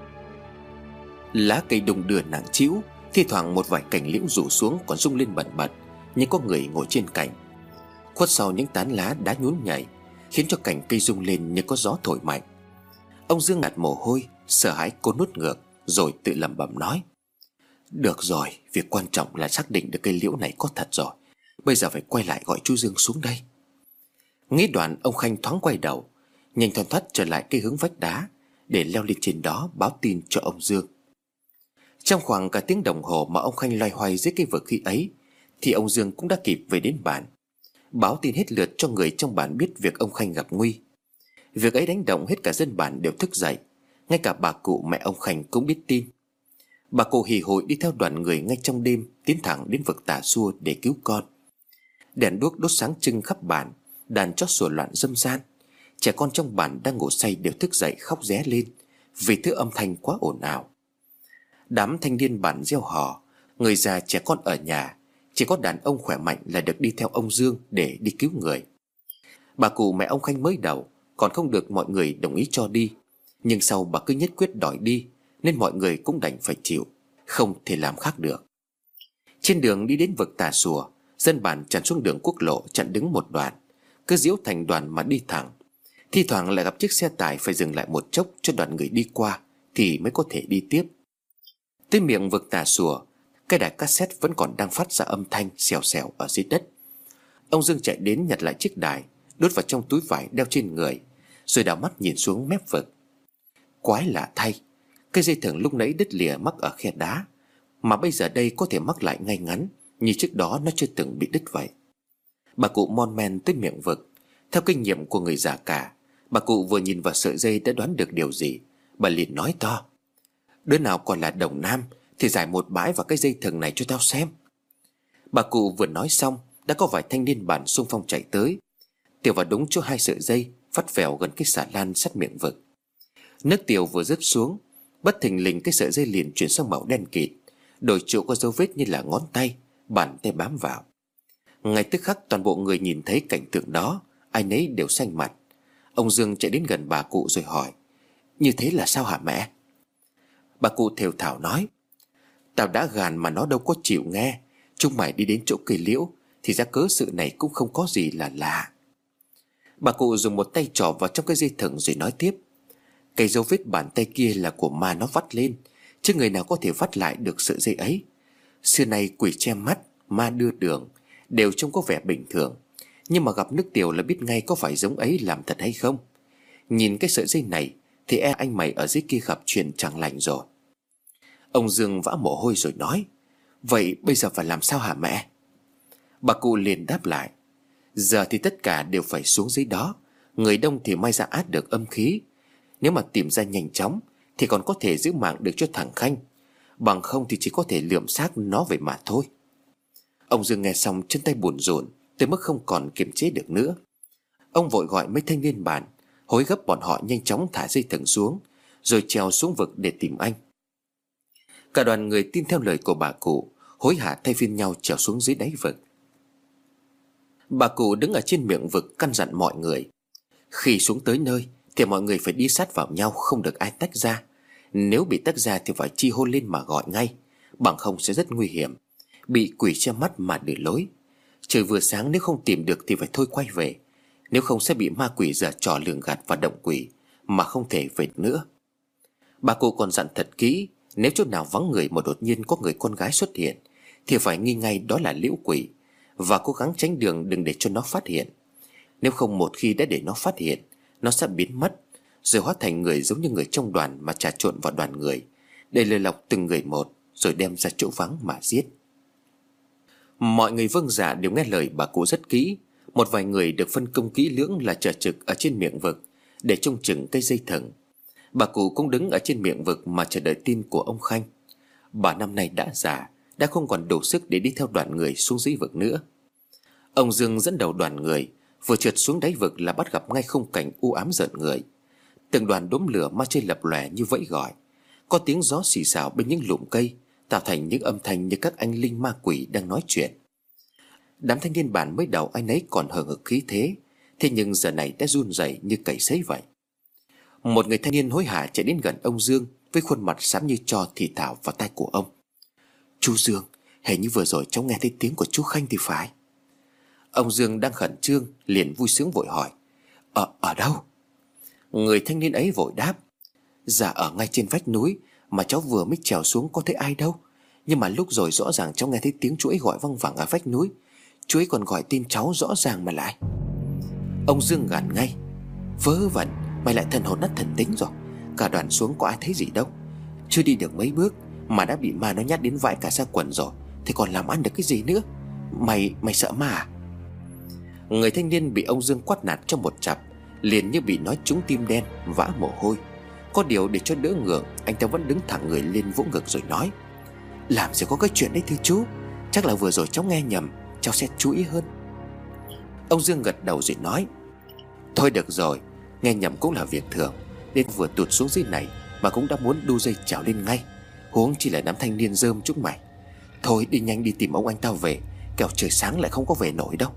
Lá cây đung đưa nặng trĩu, thi thoảng một vài cành liễu rủ xuống còn rung lên bần bật, như có người ngồi trên cành. Khuất sau những tán lá đá nhún nhảy, khiến cho cành cây rung lên như có gió thổi mạnh. Ông Dương ngạt mồ hôi, sợ hãi cô nuốt ngược, rồi tự lẩm bẩm nói: Được rồi, việc quan trọng là xác định được cây liễu này có thật rồi. Bây giờ phải quay lại gọi chú Dương xuống đây. Nghĩ đoạn, ông Khanh thoáng quay đầu, nhanh thoăn thoắt trở lại cái hướng vách đá, để leo lên trên đó báo tin cho ông Dương. Trong khoảng cả tiếng đồng hồ mà ông Khanh loay hoay dưới cái vực khí ấy, thì ông Dương cũng đã kịp về đến bản, báo tin hết lượt cho người trong bản biết việc ông Khanh gặp nguy. Việc ấy đánh động hết cả dân bản đều thức dậy, ngay cả bà cụ mẹ ông Khanh cũng biết tin. Bà cụ hì hụi đi theo đoàn người ngay trong đêm, tiến thẳng đến vực Tà Xua để cứu con. Đèn đuốc đốt sáng trưng khắp bản, đàn chó sủa loạn râm ran. Trẻ con trong bản đang ngủ say đều thức dậy khóc ré lên, vì thứ âm thanh quá ồn ào. Đám thanh niên bản reo hò, người già trẻ con ở nhà, chỉ có đàn ông khỏe mạnh là được đi theo ông Dương để đi cứu người. Bà cụ mẹ ông Khanh mới đầu còn không được mọi người đồng ý cho đi, nhưng sau bà cứ nhất quyết đòi đi, nên mọi người cũng đành phải chịu, không thể làm khác được. Trên đường đi đến vực Tà Xùa, dân bản tràn xuống đường quốc lộ chặn đứng một đoạn, cứ diễu thành đoàn mà đi thẳng. Thi thoảng lại gặp chiếc xe tải phải dừng lại một chốc cho đoàn người đi qua thì mới có thể đi tiếp. Tới miệng vực Tà Xùa, cái đài cassette vẫn còn đang phát ra âm thanh xèo xèo ở dưới đất. Ông Dương chạy đến nhặt lại chiếc đài, đút vào trong túi vải đeo trên người, rồi đảo mắt nhìn xuống mép vực. Quái lạ thay, cái dây thừng lúc nãy đứt lìa mắc ở khe đá, mà bây giờ đây có thể mắc lại ngay ngắn, như trước đó nó chưa từng bị đứt vậy. Bà cụ mon men tới miệng vực. Theo kinh nghiệm của người già cả, bà cụ vừa nhìn vào sợi dây đã đoán được điều gì. Bà liền nói to: Đứa nào còn là đồng nam thì giải một bãi vào cái dây thừng này cho tao xem. Bà cụ vừa nói xong, đã có vài thanh niên bản xung phong chạy tới, tiểu vào đúng chỗ hai sợi dây vắt vẻo gần cái xà lan sát miệng vực. Nước tiểu vừa rớt xuống, bất thình lình cái sợi dây liền chuyển sang màu đen kịt, đổi chỗ có dấu vết như là ngón tay, bàn tay bám vào. Ngay tức khắc toàn bộ người nhìn thấy cảnh tượng đó, ai nấy đều xanh mặt. Ông Dương chạy đến gần bà cụ rồi hỏi: Như thế là sao hả mẹ? Bà cụ thều thào nói: Tao đã gàn mà nó đâu có chịu nghe. Chúng mày đi đến chỗ cây liễu thì ra cớ sự này cũng không có gì là lạ. Bà cụ dùng một tay trỏ vào trong cái dây thừng rồi nói tiếp: Cái dấu vết bàn tay kia là của ma nó vắt lên, chứ người nào có thể vắt lại được sợi dây ấy. Xưa nay quỷ che mắt, ma đưa đường đều trông có vẻ bình thường, nhưng mà gặp nước tiểu là biết ngay có phải giống ấy làm thật hay không. Nhìn cái sợi dây này thì anh mày ở dưới kia gặp chuyện chẳng lành rồi. Ông Dương vã mồ hôi rồi nói: Vậy bây giờ phải làm sao hả mẹ? Bà cụ liền đáp lại: Giờ thì tất cả đều phải xuống dưới đó. Người đông thì may ra át được âm khí. Nếu mà tìm ra nhanh chóng thì còn có thể giữ mạng được cho thằng Khanh, bằng không thì chỉ có thể lượm xác nó về mà thôi. Ông Dương nghe xong chân tay buồn rộn tới mức không còn kiềm chế được nữa. Ông vội gọi mấy thanh niên bản, hối gấp bọn họ nhanh chóng thả dây thừng xuống, rồi trèo xuống vực để tìm anh. Cả đoàn người tin theo lời của bà cụ, hối hả thay phiên nhau trèo xuống dưới đáy vực. Bà cụ đứng ở trên miệng vực căn dặn mọi người: khi xuống tới nơi thì mọi người phải đi sát vào nhau, không được ai tách ra. Nếu bị tách ra thì phải chi hô lên mà gọi ngay, bằng không sẽ rất nguy hiểm, bị quỷ che mắt mà đưa lối. Trời vừa sáng, nếu không tìm được thì phải thôi quay về, nếu không sẽ bị ma quỷ giở trò lường gạt và động quỷ mà không thể về nữa. Bà cụ còn dặn thật kỹ, nếu chỗ nào vắng người mà đột nhiên có người con gái xuất hiện thì phải nghi ngay đó là liễu quỷ, và cố gắng tránh đường, đừng để cho nó phát hiện. Nếu không, một khi đã để nó phát hiện, nó sẽ biến mất, rồi hóa thành người giống như người trong đoàn mà trà trộn vào đoàn người, để lừa lọc từng người một, rồi đem ra chỗ vắng mà giết. Mọi người vâng dạ đều nghe lời bà cụ rất kỹ. Một vài người được phân công kỹ lưỡng là chờ trực ở trên miệng vực để trông chừng cây dây thừng. Bà cụ cũng đứng ở trên miệng vực mà chờ đợi tin của ông Khanh. Bà năm nay đã già, đã không còn đủ sức để đi theo đoàn người xuống dưới vực nữa. Ông Dương dẫn đầu đoàn người, vừa trượt xuống đáy vực là bắt gặp ngay khung cảnh u ám rợn người. Từng đoàn đốm lửa ma chơi lập lòe như vẫy gọi, có tiếng gió xì xào bên những lùm cây, tạo thành những âm thanh như các anh linh ma quỷ đang nói chuyện. Đám thanh niên bản mới đầu anh ấy còn hờ hực khí thế, thế nhưng giờ này đã run rẩy như cầy sấy vậy. Một người thanh niên hối hả chạy đến gần ông Dương với khuôn mặt xám như tro, thì thào vào tai của ông: "Chú Dương, hình như vừa rồi cháu nghe thấy tiếng của chú Khanh thì phải." Ông Dương đang khẩn trương liền vui sướng vội hỏi: Ở đâu?" Người thanh niên ấy vội đáp: "Dạ ở ngay trên vách núi, mà cháu vừa mới trèo xuống có thấy ai đâu. Nhưng mà lúc rồi rõ ràng cháu nghe thấy tiếng chú ấy gọi văng vẳng ở vách núi. Chú ấy còn gọi tên cháu rõ ràng mà lại." Ông Dương gàn ngay: "Vớ vẩn, mày lại thần hồn nát thần tính rồi. Cả đoàn xuống có ai thấy gì đâu. Chưa đi được mấy bước mà đã bị ma nó nhát đến vãi cả ra quần rồi, thì còn làm ăn được cái gì nữa. Mày sợ ma à?" Người thanh niên bị ông Dương quát nạt trong một chặp liền như bị nói trúng tim đen, vã mồ hôi. Có điều để cho đỡ ngượng, anh ta vẫn đứng thẳng người lên vỗ ngực rồi nói: "Làm gì có cái chuyện đấy thưa chú. Chắc là vừa rồi cháu nghe nhầm, cháu sẽ chú ý hơn." Ông Dương gật đầu rồi nói: "Thôi được rồi, nghe nhầm cũng là việc thường. Nên vừa tụt xuống dưới này mà cũng đã muốn đu dây trèo lên ngay, huống chỉ là đám thanh niên rơm chúng mày. Thôi đi nhanh đi tìm ông anh tao về, kẻo trời sáng lại không có về nổi đâu."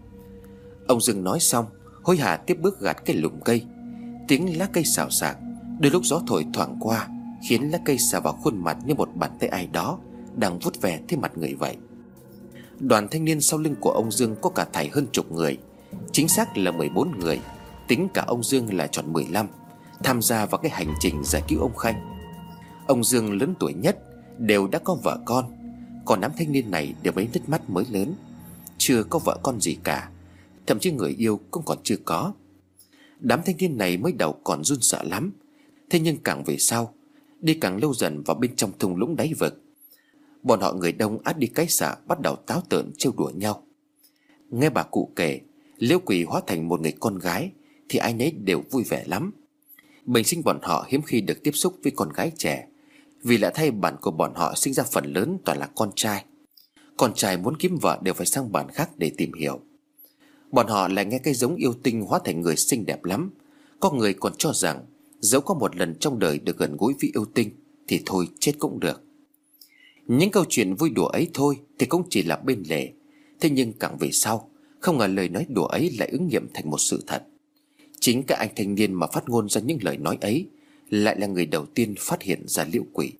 Ông Dương nói xong, hối hả tiếp bước gạt cái lùm cây. Tiếng lá cây xào xạc, đôi lúc gió thổi thoảng qua, khiến lá cây xà vào khuôn mặt như một bàn tay ai đó đang vuốt ve thế mặt người vậy. Đoàn thanh niên sau lưng của ông Dương có cả thảy hơn chục người, chính xác là 14 người, tính cả ông Dương là tròn 15, tham gia vào cái hành trình giải cứu ông Khanh. Ông Dương lớn tuổi nhất, đều đã có vợ con, còn đám thanh niên này đều mấy nứt mắt mới lớn, chưa có vợ con gì cả, thậm chí người yêu cũng còn chưa có. Đám thanh niên này mới đầu còn run sợ lắm, thế nhưng càng về sau, đi càng lâu dần vào bên trong thung lũng đáy vực, bọn họ người đông át đi cái sợ, bắt đầu táo tợn trêu đùa nhau. Nghe bà cụ kể liễu quỷ hóa thành một người con gái thì ai nấy đều vui vẻ lắm. Bình sinh bọn họ hiếm khi được tiếp xúc với con gái trẻ, vì lẽ thay bản của bọn họ sinh ra phần lớn toàn là con trai. Con trai muốn kiếm vợ đều phải sang bản khác để tìm hiểu. Bọn họ lại nghe cái giống yêu tinh hóa thành người xinh đẹp lắm. Có người còn cho rằng dẫu có một lần trong đời được gần gũi với yêu tinh thì thôi chết cũng được. Những câu chuyện vui đùa ấy thôi thì cũng chỉ là bên lề. Thế nhưng càng về sau, không ngờ lời nói đùa ấy lại ứng nghiệm thành một sự thật. Chính các anh thanh niên mà phát ngôn ra những lời nói ấy lại là người đầu tiên phát hiện ra liễu quỷ.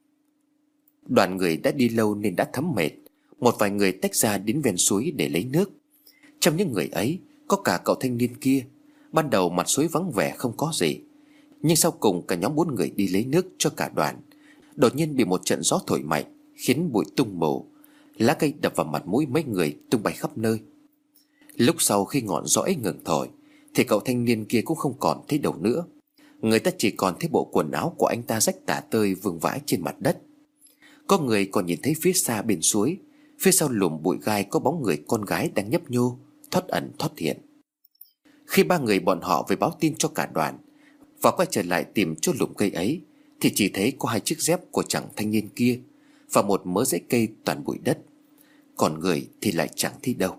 Đoàn người đã đi lâu nên đã thấm mệt. Một vài người tách ra đến ven suối để lấy nước. Trong những người ấy có cả cậu thanh niên kia. Ban đầu mặt suối vắng vẻ không có gì, nhưng sau cùng cả nhóm 4 người đi lấy nước cho cả đoàn, đột nhiên bị một trận gió thổi mạnh khiến bụi tung mù, lá cây đập vào mặt mũi mấy người tung bay khắp nơi. Lúc sau khi ngọn gió ấy ngừng thổi thì cậu thanh niên kia cũng không còn thấy đâu nữa. Người ta chỉ còn thấy bộ quần áo của anh ta rách tả tơi vương vãi trên mặt đất. Có người còn nhìn thấy phía xa bên suối, phía sau lùm bụi gai có bóng người con gái đang nhấp nhô, thoát ẩn thoát hiện. Khi 3 người bọn họ về báo tin cho cả đoàn và quay trở lại tìm chỗ lùm cây ấy, thì chỉ thấy có 2 chiếc dép của chàng thanh niên kia và một mớ rễ cây toàn bụi đất. còn người thì lại chẳng thấy đâu.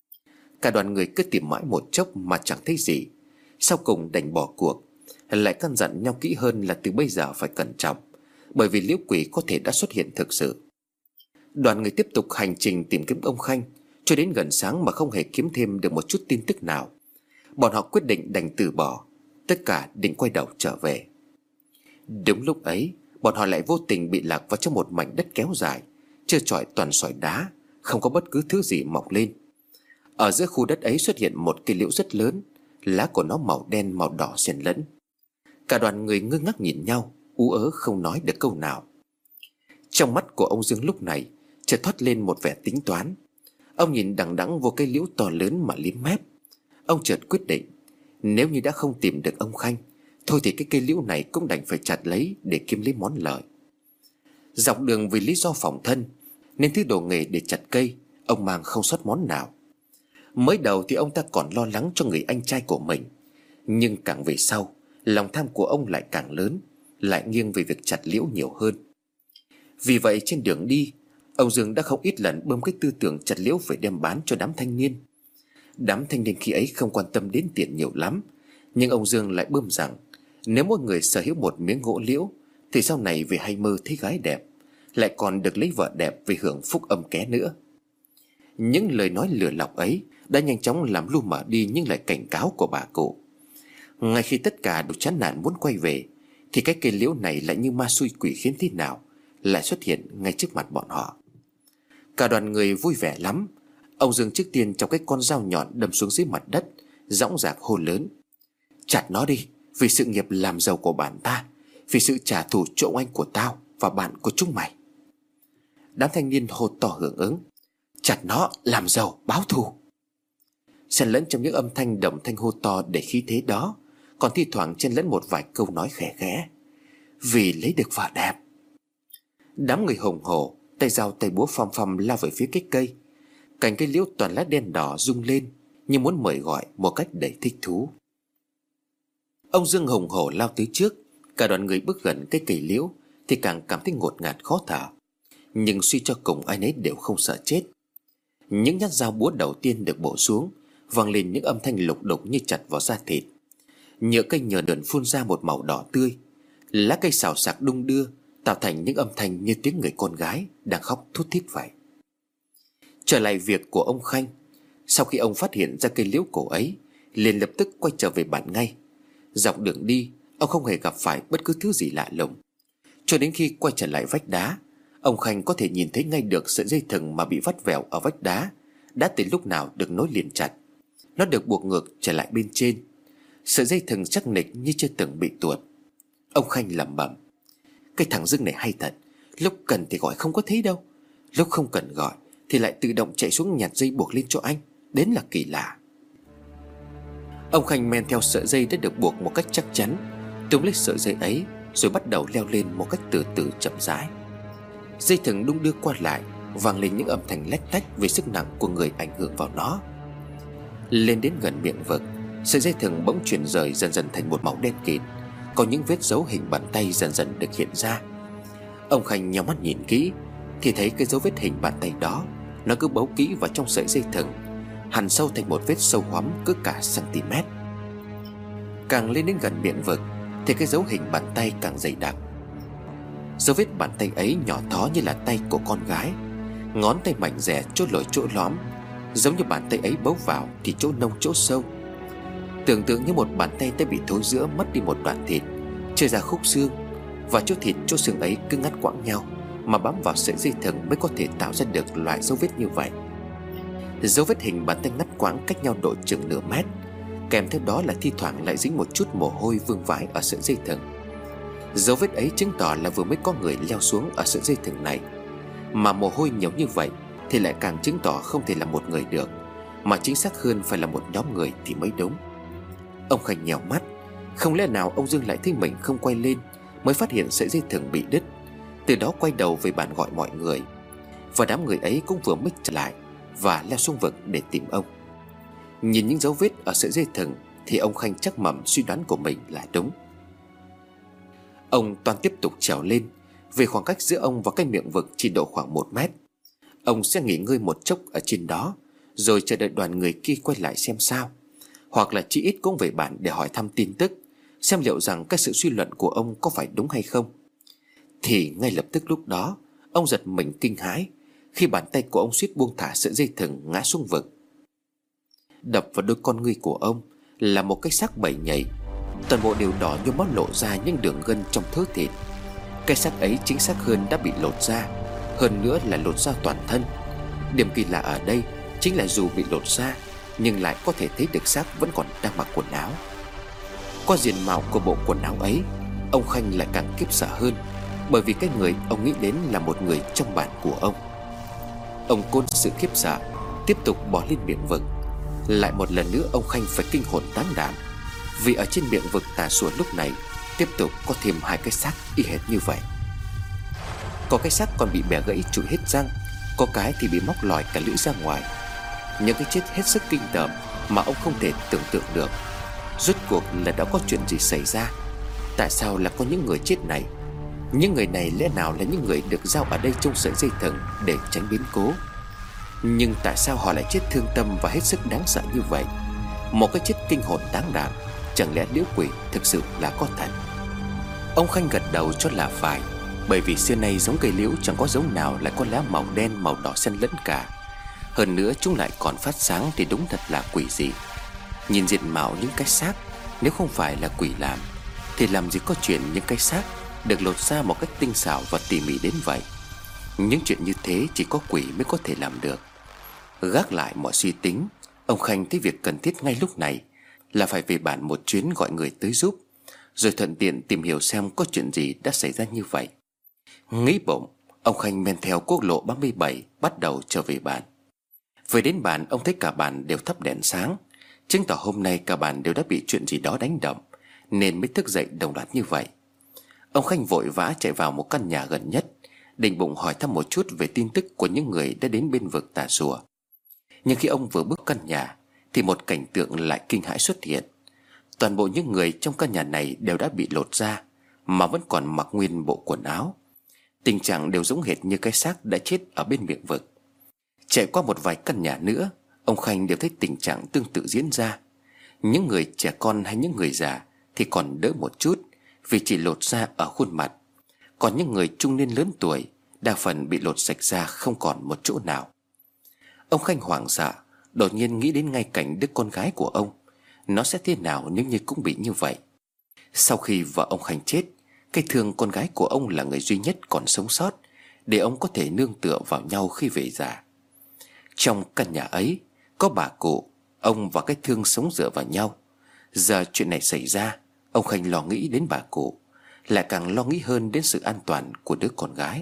Cả đoàn người cứ tìm mãi một chốc mà chẳng thấy gì. Sau cùng đành bỏ cuộc, lại căn dặn nhau kỹ hơn là từ bây giờ phải cẩn trọng, bởi vì liễu quỷ có thể đã xuất hiện thực sự. Đoàn người tiếp tục hành trình tìm kiếm ông Khanh cho đến gần sáng mà không hề kiếm thêm được một chút tin tức nào. Bọn họ quyết định đành từ bỏ, tất cả định quay đầu trở về. Đúng lúc ấy, bọn họ lại vô tình bị lạc vào trong một mảnh đất kéo dài, trơ trọi toàn sỏi đá, không có bất cứ thứ gì mọc lên. Ở giữa khu đất ấy xuất hiện một cây liễu rất lớn, lá của nó màu đen màu đỏ xen lẫn. Cả đoàn người ngơ ngác nhìn nhau, ú ớ không nói được câu nào. Trong mắt của ông Dương lúc này chợt thoát lên một vẻ tính toán. Ông nhìn đằng đẵng vô cây liễu to lớn mà liếm mép. Ông chợt quyết định, nếu như đã không tìm được ông Khanh, thôi thì cái cây liễu này cũng đành phải chặt lấy để kiếm lấy món lợi. Dọc đường vì lý do phòng thân nên thứ đồ nghề để chặt cây ông mang không sót món nào. Mới đầu thì ông ta còn lo lắng cho người anh trai của mình, nhưng càng về sau, lòng tham của ông lại càng lớn, lại nghiêng về việc chặt liễu nhiều hơn. Vì vậy trên đường đi, ông Dương đã không ít lần bơm cái tư tưởng chặt liễu phải đem bán cho đám thanh niên. Đám thanh niên khi ấy không quan tâm đến tiền nhiều lắm, nhưng ông Dương lại bơm rằng nếu mỗi người sở hữu một miếng gỗ liễu thì sau này về hay mơ thấy gái đẹp, lại còn được lấy vợ đẹp về hưởng phúc âm ké nữa. Những lời nói lừa lọc ấy đã nhanh chóng làm lu mờ đi những lời cảnh cáo của bà cụ. Ngay khi tất cả đều chán nản muốn quay về, thì cái cây liễu này lại như ma xui quỷ khiến thế nào lại xuất hiện ngay trước mặt bọn họ. Cả đoàn người vui vẻ lắm. Ông Dương trước tiên trong cái con dao nhọn đâm xuống dưới mặt đất, dõng dạc hô lớn: "Chặt nó đi, vì sự nghiệp làm giàu của bản ta, vì sự trả thù trộm anh của tao và bạn của chúng mày." Đám thanh niên hô to hưởng ứng: "Chặt nó, làm giàu, báo thù." Xen lẫn trong những âm thanh đồng thanh hô to để khí thế đó, còn thi thoảng chen lẫn một vài câu nói khẽ khẽ: "Vì lấy được vợ đẹp." Đám người hùng hổ, tay dao tay búa phom phom lao về phía cái cây. Cành cây liễu toàn lá đen đỏ rung lên như muốn mời gọi một cách đầy thích thú. Ông Dương hùng hổ lao tới trước. Cả đoàn người bước gần cái cây liễu thì càng cảm thấy ngột ngạt khó thở, nhưng suy cho cùng ai nấy đều không sợ chết. Những nhát dao búa đầu tiên được bổ xuống, vang lên những âm thanh lục đục như chặt vào da thịt. Nhựa cây nhờ đờn phun ra một màu đỏ tươi, lá cây xào xạc đung đưa, tạo thành những âm thanh như tiếng người con gái đang khóc thút thít vậy. Trở lại việc của ông Khanh, sau khi ông phát hiện ra cây liễu cổ ấy, liền lập tức quay trở về bản ngay. Dọc đường đi, ông không hề gặp phải bất cứ thứ gì lạ lùng. Cho đến khi quay trở lại vách đá, ông Khanh có thể nhìn thấy ngay được sợi dây thừng mà bị vắt vẹo ở vách đá đã từ lúc nào được nối liền chặt. Nó được buộc ngược trở lại bên trên. Sợi dây thừng chắc nịch như chưa từng bị tuột. Ông Khanh lẩm bẩm: "Cái thằng Dương này hay thật, lúc cần thì gọi không có thấy đâu, lúc không cần gọi thì lại tự động chạy xuống nhặt dây buộc lên cho anh, đến là kỳ lạ." Ông Khanh men theo sợi dây đã được buộc một cách chắc chắn, túm lấy sợi dây ấy rồi bắt đầu leo lên một cách từ từ chậm rãi. Dây thừng đung đưa qua lại, vang lên những âm thanh lách tách vì sức nặng của người ảnh hưởng vào nó. Lên đến gần miệng vực, sợi dây thừng bỗng chuyển rời dần dần thành một màu đen kịt. Có những vết dấu hình bàn tay dần dần được hiện ra. Ông Khanh nhắm mắt nhìn kỹ thì thấy cái dấu vết hình bàn tay đó nó cứ bấu kỹ vào trong sợi dây thừng, hằn sâu thành một vết sâu hoắm cứ cả cm. Càng lên đến gần miệng vực thì cái dấu hình bàn tay càng dày đặc. Dấu vết bàn tay ấy nhỏ thó như là tay của con gái, ngón tay mảnh dẻ chỗ lồi chỗ lõm, giống như bàn tay ấy bấu vào thì chỗ nông chỗ sâu. Tưởng tượng như một bàn tay đã bị thối rữa, mất đi một đoạn thịt, chia ra khúc xương, và chỗ thịt chỗ xương ấy cứ ngắt quãng nhau mà bám vào sợi dây thừng mới có thể tạo ra được loại dấu vết như vậy. Dấu vết hình bàn tay ngắt quãng cách nhau độ chừng nửa mét, kèm theo đó là thi thoảng lại dính một chút mồ hôi vương vãi ở sợi dây thừng. Dấu vết ấy chứng tỏ là vừa mới có người leo xuống ở sợi dây thừng này. Mà mồ hôi nhiều như vậy thì lại càng chứng tỏ không thể là một người được, mà chính xác hơn phải là một nhóm người thì mới đúng. Ông Khanh nhèo mắt, không lẽ nào ông Dương lại thấy mình không quay lên mới phát hiện sợi dây thừng bị đứt. Từ đó quay đầu về bàn gọi mọi người, và đám người ấy cũng vừa mới trở lại và leo xuống vực để tìm ông. Nhìn những dấu vết ở sợi dây thừng thì ông Khanh chắc mẩm suy đoán của mình là đúng. Ông toàn tiếp tục trèo lên. Về khoảng cách giữa ông và cái miệng vực chỉ độ khoảng 1 mét. Ông sẽ nghỉ ngơi một chốc ở trên đó, rồi chờ đợi đoàn người kia quay lại xem sao. Hoặc là chỉ ít cũng về bản để hỏi thăm tin tức, xem liệu rằng cái sự suy luận của ông có phải đúng hay không. Thì ngay lập tức lúc đó, ông giật mình kinh hãi khi bàn tay của ông suýt buông thả sợi dây thừng ngã xuống vực. Đập vào đôi con ngươi của ông là một cái xác bầy nhầy, toàn bộ đều đỏ như máu, lộ ra những đường gân trong thớ thịt. Cái xác ấy chính xác hơn đã bị lột da, hơn nữa là lột da toàn thân. Điểm kỳ lạ ở đây chính là dù bị lột da nhưng lại có thể thấy được xác vẫn còn đang mặc quần áo. Qua diện mạo của bộ quần áo ấy, ông Khanh lại càng khiếp sợ hơn, bởi vì cái người ông nghĩ đến là một người trong bản của ông. Ông côn sự khiếp sợ, tiếp tục bỏ lên miệng vực. Lại một lần nữa ông Khanh phải kinh hồn tán đảm, vì ở trên miệng vực Tà Xùa lúc này tiếp tục có thêm hai cái xác y hệt như vậy. Có cái xác còn bị bẻ gãy trụi hết răng, có cái thì bị móc lòi cả lưỡi ra ngoài. Những cái chết hết sức kinh tởm mà ông không thể tưởng tượng được. Rốt cuộc là đã có chuyện gì xảy ra? Tại sao là có những người chết này? Những người này lẽ nào là những người được giao ở đây trong sợi dây thừng để tránh biến cố? Nhưng tại sao họ lại chết thương tâm và hết sức đáng sợ như vậy? Một cái chết kinh hồn táng đảm, chẳng lẽ điếu quỷ thực sự là có thật? Ông Khanh gật đầu cho là phải, bởi vì xưa nay giống cây liễu chẳng có giống nào lại có lá màu đen màu đỏ xen lẫn cả. Hơn nữa chúng lại còn phát sáng thì đúng thật là quỷ dị. Nhìn diện mạo những cái xác, nếu không phải là quỷ làm thì làm gì có chuyện những cái xác được lột ra một cách tinh xảo và tỉ mỉ đến vậy. Những chuyện như thế chỉ có quỷ mới có thể làm được. Gác lại mọi suy tính, ông Khanh thấy việc cần thiết ngay lúc này là phải về bản một chuyến gọi người tới giúp, rồi thuận tiện tìm hiểu xem có chuyện gì đã xảy ra như vậy. Nghĩ bụng, ông Khanh men theo quốc lộ 37 bắt đầu trở về bản. Về đến bản, ông thấy cả bản đều thắp đèn sáng, chứng tỏ hôm nay cả bản đều đã bị chuyện gì đó đánh động, nên mới thức dậy đồng loạt như vậy. Ông Khanh vội vã chạy vào một căn nhà gần nhất, định bụng hỏi thăm một chút về tin tức của những người đã đến bên vực Tà Xùa. Nhưng khi ông vừa bước căn nhà thì một cảnh tượng lại kinh hãi xuất hiện. Toàn bộ những người trong căn nhà này đều đã bị lột da, mà vẫn còn mặc nguyên bộ quần áo. Tình trạng đều giống hệt như cái xác đã chết ở bên miệng vực. Chạy qua một vài căn nhà nữa, ông Khanh đều thấy tình trạng tương tự diễn ra. Những người trẻ con hay những người già thì còn đỡ một chút, vì chỉ lột da ở khuôn mặt. Còn những người trung niên lớn tuổi đa phần bị lột sạch da không còn một chỗ nào. Ông Khanh hoảng sợ, đột nhiên nghĩ đến ngay cảnh đứa con gái của ông. Nó sẽ thế nào nếu như cũng bị như vậy? Sau khi vợ ông Khanh chết, cái thương con gái của ông là người duy nhất còn sống sót, để ông có thể nương tựa vào nhau khi về già. Trong căn nhà ấy có bà cụ, ông và cái thương sống dựa vào nhau. Giờ chuyện này xảy ra, ông Khanh lo nghĩ đến bà cụ, lại càng lo nghĩ hơn đến sự an toàn của đứa con gái.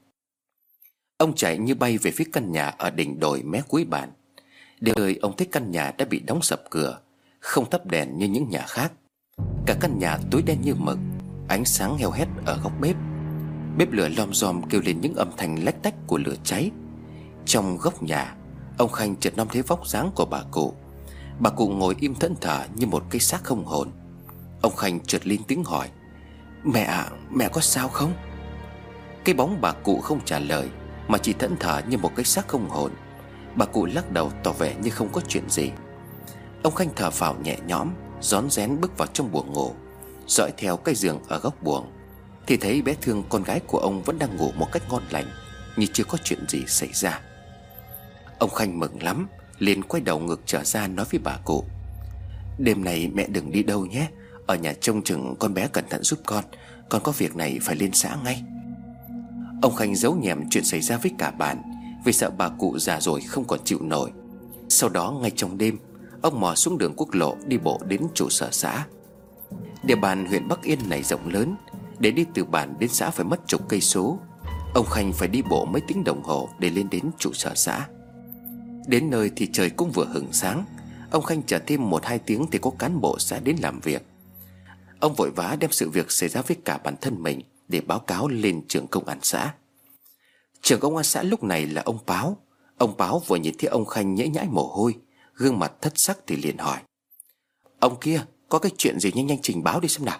Ông chạy như bay về phía căn nhà ở đỉnh đồi mé cuối bản. Đến nơi ông thấy căn nhà đã bị đóng sập cửa, không thắp đèn như những nhà khác. Cả căn nhà tối đen như mực, ánh sáng heo hét ở góc bếp. Bếp lửa lom rom kêu lên những âm thanh lách tách của lửa cháy. Trong góc nhà, ông Khanh chợt nắm thấy vóc dáng của bà cụ. Bà cụ ngồi im thẫn thờ như một cái xác không hồn. Ông Khanh chợt lên tiếng hỏi: "Mẹ ạ, mẹ có sao không?" Cái bóng bà cụ không trả lời, mà chỉ thẫn thờ như một cái xác không hồn. Bà cụ lắc đầu tỏ vẻ như không có chuyện gì. Ông Khanh thở phào nhẹ nhõm, rón rén bước vào trong buồng ngủ. Dọi theo cái giường ở góc buồng thì thấy bé Thương, con gái của ông, vẫn đang ngủ một cách ngon lành, như chưa có chuyện gì xảy ra. Ông Khanh mừng lắm, liền quay đầu ngược trở ra nói với bà cụ: "Đêm này mẹ đừng đi đâu nhé, ở nhà trông chừng con bé, cẩn thận giúp con có việc này phải lên xã ngay." Ông Khanh giấu nhẹm chuyện xảy ra với cả bản, vì sợ bà cụ già rồi không còn chịu nổi. Sau đó ngay trong đêm, ông mò xuống đường quốc lộ đi bộ đến trụ sở xã. Địa bàn huyện Bắc Yên này rộng lớn, để đi từ bản đến xã phải mất chục cây số. Ông Khanh phải đi bộ mấy tiếng đồng hồ để lên đến trụ sở xã. Đến nơi thì trời cũng vừa hửng sáng. Ông Khanh chờ thêm 1-2 tiếng thì có cán bộ xã đến làm việc. Ông vội vã đem sự việc xảy ra với cả bản thân mình để báo cáo lên trưởng công an xã. Trưởng công an xã lúc này là ông Páo. Ông Páo vừa nhìn thấy ông Khanh nhễ nhãi mồ hôi, gương mặt thất sắc thì liền hỏi: "Ông kia, có cái chuyện gì nhanh nhanh trình báo đi xem nào."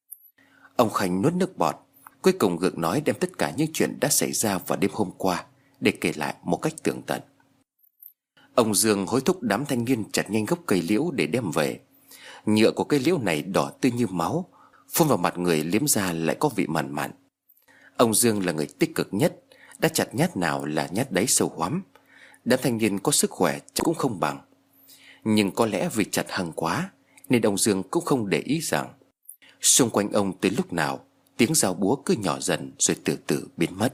Ông Khanh nuốt nước bọt, cuối cùng gượng nói đem tất cả những chuyện đã xảy ra vào đêm hôm qua để kể lại một cách tường tận. Ông Dương hối thúc đám thanh niên chặt nhanh gốc cây liễu để đem về. Nhựa của cây liễu này đỏ tươi như máu, phun vào mặt người liếm ra lại có vị mặn mặn. Ông Dương là người tích cực nhất, đã chặt nhát nào là nhát đấy sâu hoắm. Đám thanh niên có sức khỏe chắc cũng không bằng. Nhưng có lẽ vì chặt hăng quá nên ông Dương cũng không để ý rằng xung quanh ông từ lúc nào tiếng dao búa cứ nhỏ dần rồi từ từ biến mất.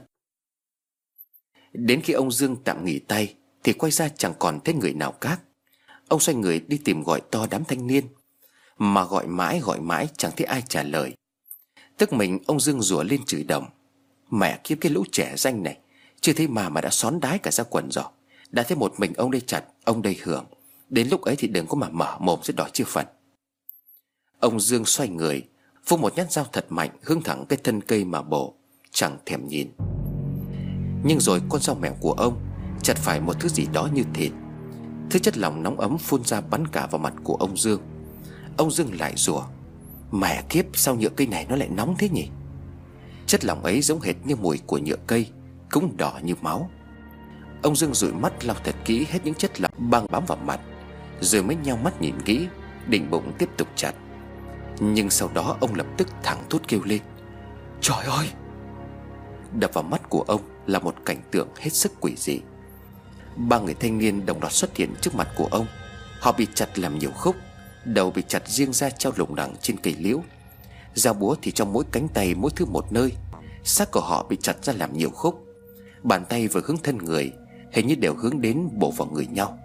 Đến khi ông Dương tạm nghỉ tay thì quay ra chẳng còn thấy người nào khác. Ông xoay người đi tìm gọi to đám thanh niên, mà gọi mãi chẳng thấy ai trả lời. Tức mình ông Dương rủa lên chửi đồng: "Mẹ kiếp cái lũ trẻ danh này, chưa thấy mà đã xón đái cả ra quần rồi. Đã thấy một mình ông đây chặt, ông đây hưởng. Đến lúc ấy thì đừng có mà mở mồm sẽ đòi chia phần." Ông Dương xoay người, vung một nhát dao thật mạnh hướng thẳng cái thân cây mà bổ, chẳng thèm nhìn. Nhưng rồi con dao mèo của ông chặt phải một thứ gì đó như thịt. Thứ chất lỏng nóng ấm phun ra bắn cả vào mặt của ông Dương. Ông Dương lại rủa: "Mẹ kiếp, sao nhựa cây này nó lại nóng thế nhỉ?" Chất lỏng ấy giống hệt như mùi của nhựa cây, cũng đỏ như máu. Ông Dương dụi mắt lau thật kỹ hết những chất lỏng băng bám vào mặt, rồi mới nheo mắt nhìn kỹ, định bụng tiếp tục chặt. Nhưng sau đó ông lập tức thẳng thốt kêu lên: "Trời ơi!" Đập vào mắt của ông là một cảnh tượng hết sức quỷ dị. Ba người thanh niên đồng loạt xuất hiện trước mặt của ông. Họ bị chặt làm nhiều khúc, đầu bị chặt riêng ra treo lủng lẳng trên cây liễu. Dao búa thì trong mỗi cánh tay mỗi thứ một nơi. Xác của họ bị chặt ra làm nhiều khúc. Bàn tay vừa hướng thân người, hình như đều hướng đến bổ vào người nhau.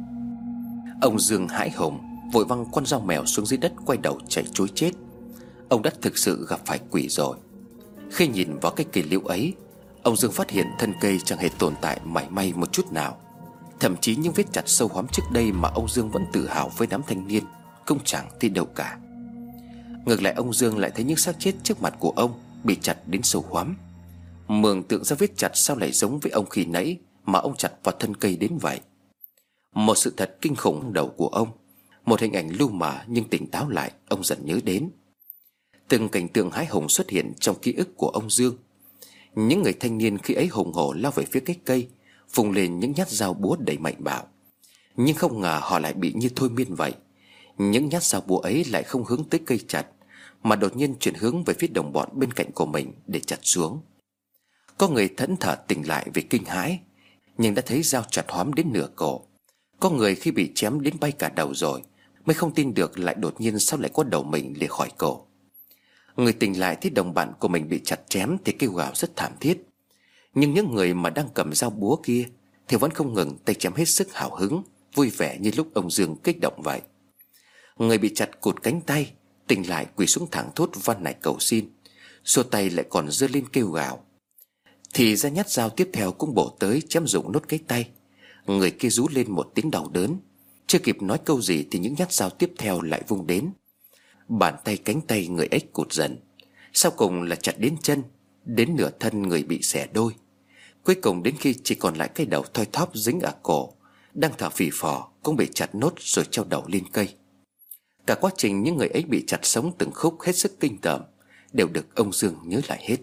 Ông Dương hãi hùng, vội văng con dao mèo xuống dưới đất, quay đầu chạy trối chết. Ông đã thực sự gặp phải quỷ rồi. Khi nhìn vào cái cây liễu ấy, ông Dương phát hiện thân cây chẳng hề tồn tại mảy may một chút nào. Thậm chí những vết chặt sâu hoắm trước đây mà ông Dương vẫn tự hào với đám thanh niên cũng chẳng thấy đâu cả. Ngược lại, ông Dương lại thấy những xác chết trước mặt của ông bị chặt đến sâu hoắm. Mường tượng ra vết chặt sao lại giống với ông khi nãy mà ông chặt vào thân cây đến vậy. Một sự thật kinh khủng trong đầu của ông, một hình ảnh lu mờ nhưng tỉnh táo lại, ông dần nhớ đến. Từng cảnh tượng hãi hùng xuất hiện trong ký ức của ông Dương. Những người thanh niên khi ấy hùng hổ lao về phía cái cây, vùng lên những nhát dao búa đầy mạnh bạo. Nhưng không ngờ họ lại bị như thôi miên vậy. Những nhát dao búa ấy lại không hướng tới cây chặt, mà đột nhiên chuyển hướng về phía đồng bọn bên cạnh của mình để chặt xuống. Có người thẫn thờ tỉnh lại vì kinh hãi, nhưng đã thấy dao chặt hoắm đến nửa cổ. Có người khi bị chém đến bay cả đầu rồi mới không tin được lại đột nhiên sao lại có đầu mình lìa khỏi cổ. Người tỉnh lại thấy đồng bạn của mình bị chặt chém thì kêu gào rất thảm thiết. Nhưng những người mà đang cầm dao búa kia thì vẫn không ngừng tay chém hết sức hào hứng, vui vẻ như lúc ông Dương kích động vậy. Người bị chặt cụt cánh tay tỉnh lại quỳ xuống thẳng thốt van nài cầu xin, xua tay lại còn giơ lên kêu gào. Thì ra nhát dao tiếp theo cũng bổ tới chém rụng nốt cái tay. Người kia rú lên một tiếng đau đớn. Chưa kịp nói câu gì thì những nhát dao tiếp theo lại vung đến. Bàn tay cánh tay người ấy cụt dần, sau cùng là chặt đến chân, đến nửa thân người bị xẻ đôi. Cuối cùng đến khi chỉ còn lại cái đầu thoi thóp dính ở cổ, đang thở phì phò cũng bị chặt nốt rồi treo đầu lên cây. Cả quá trình những người ấy bị chặt sống từng khúc hết sức kinh tởm đều được ông Dương nhớ lại hết.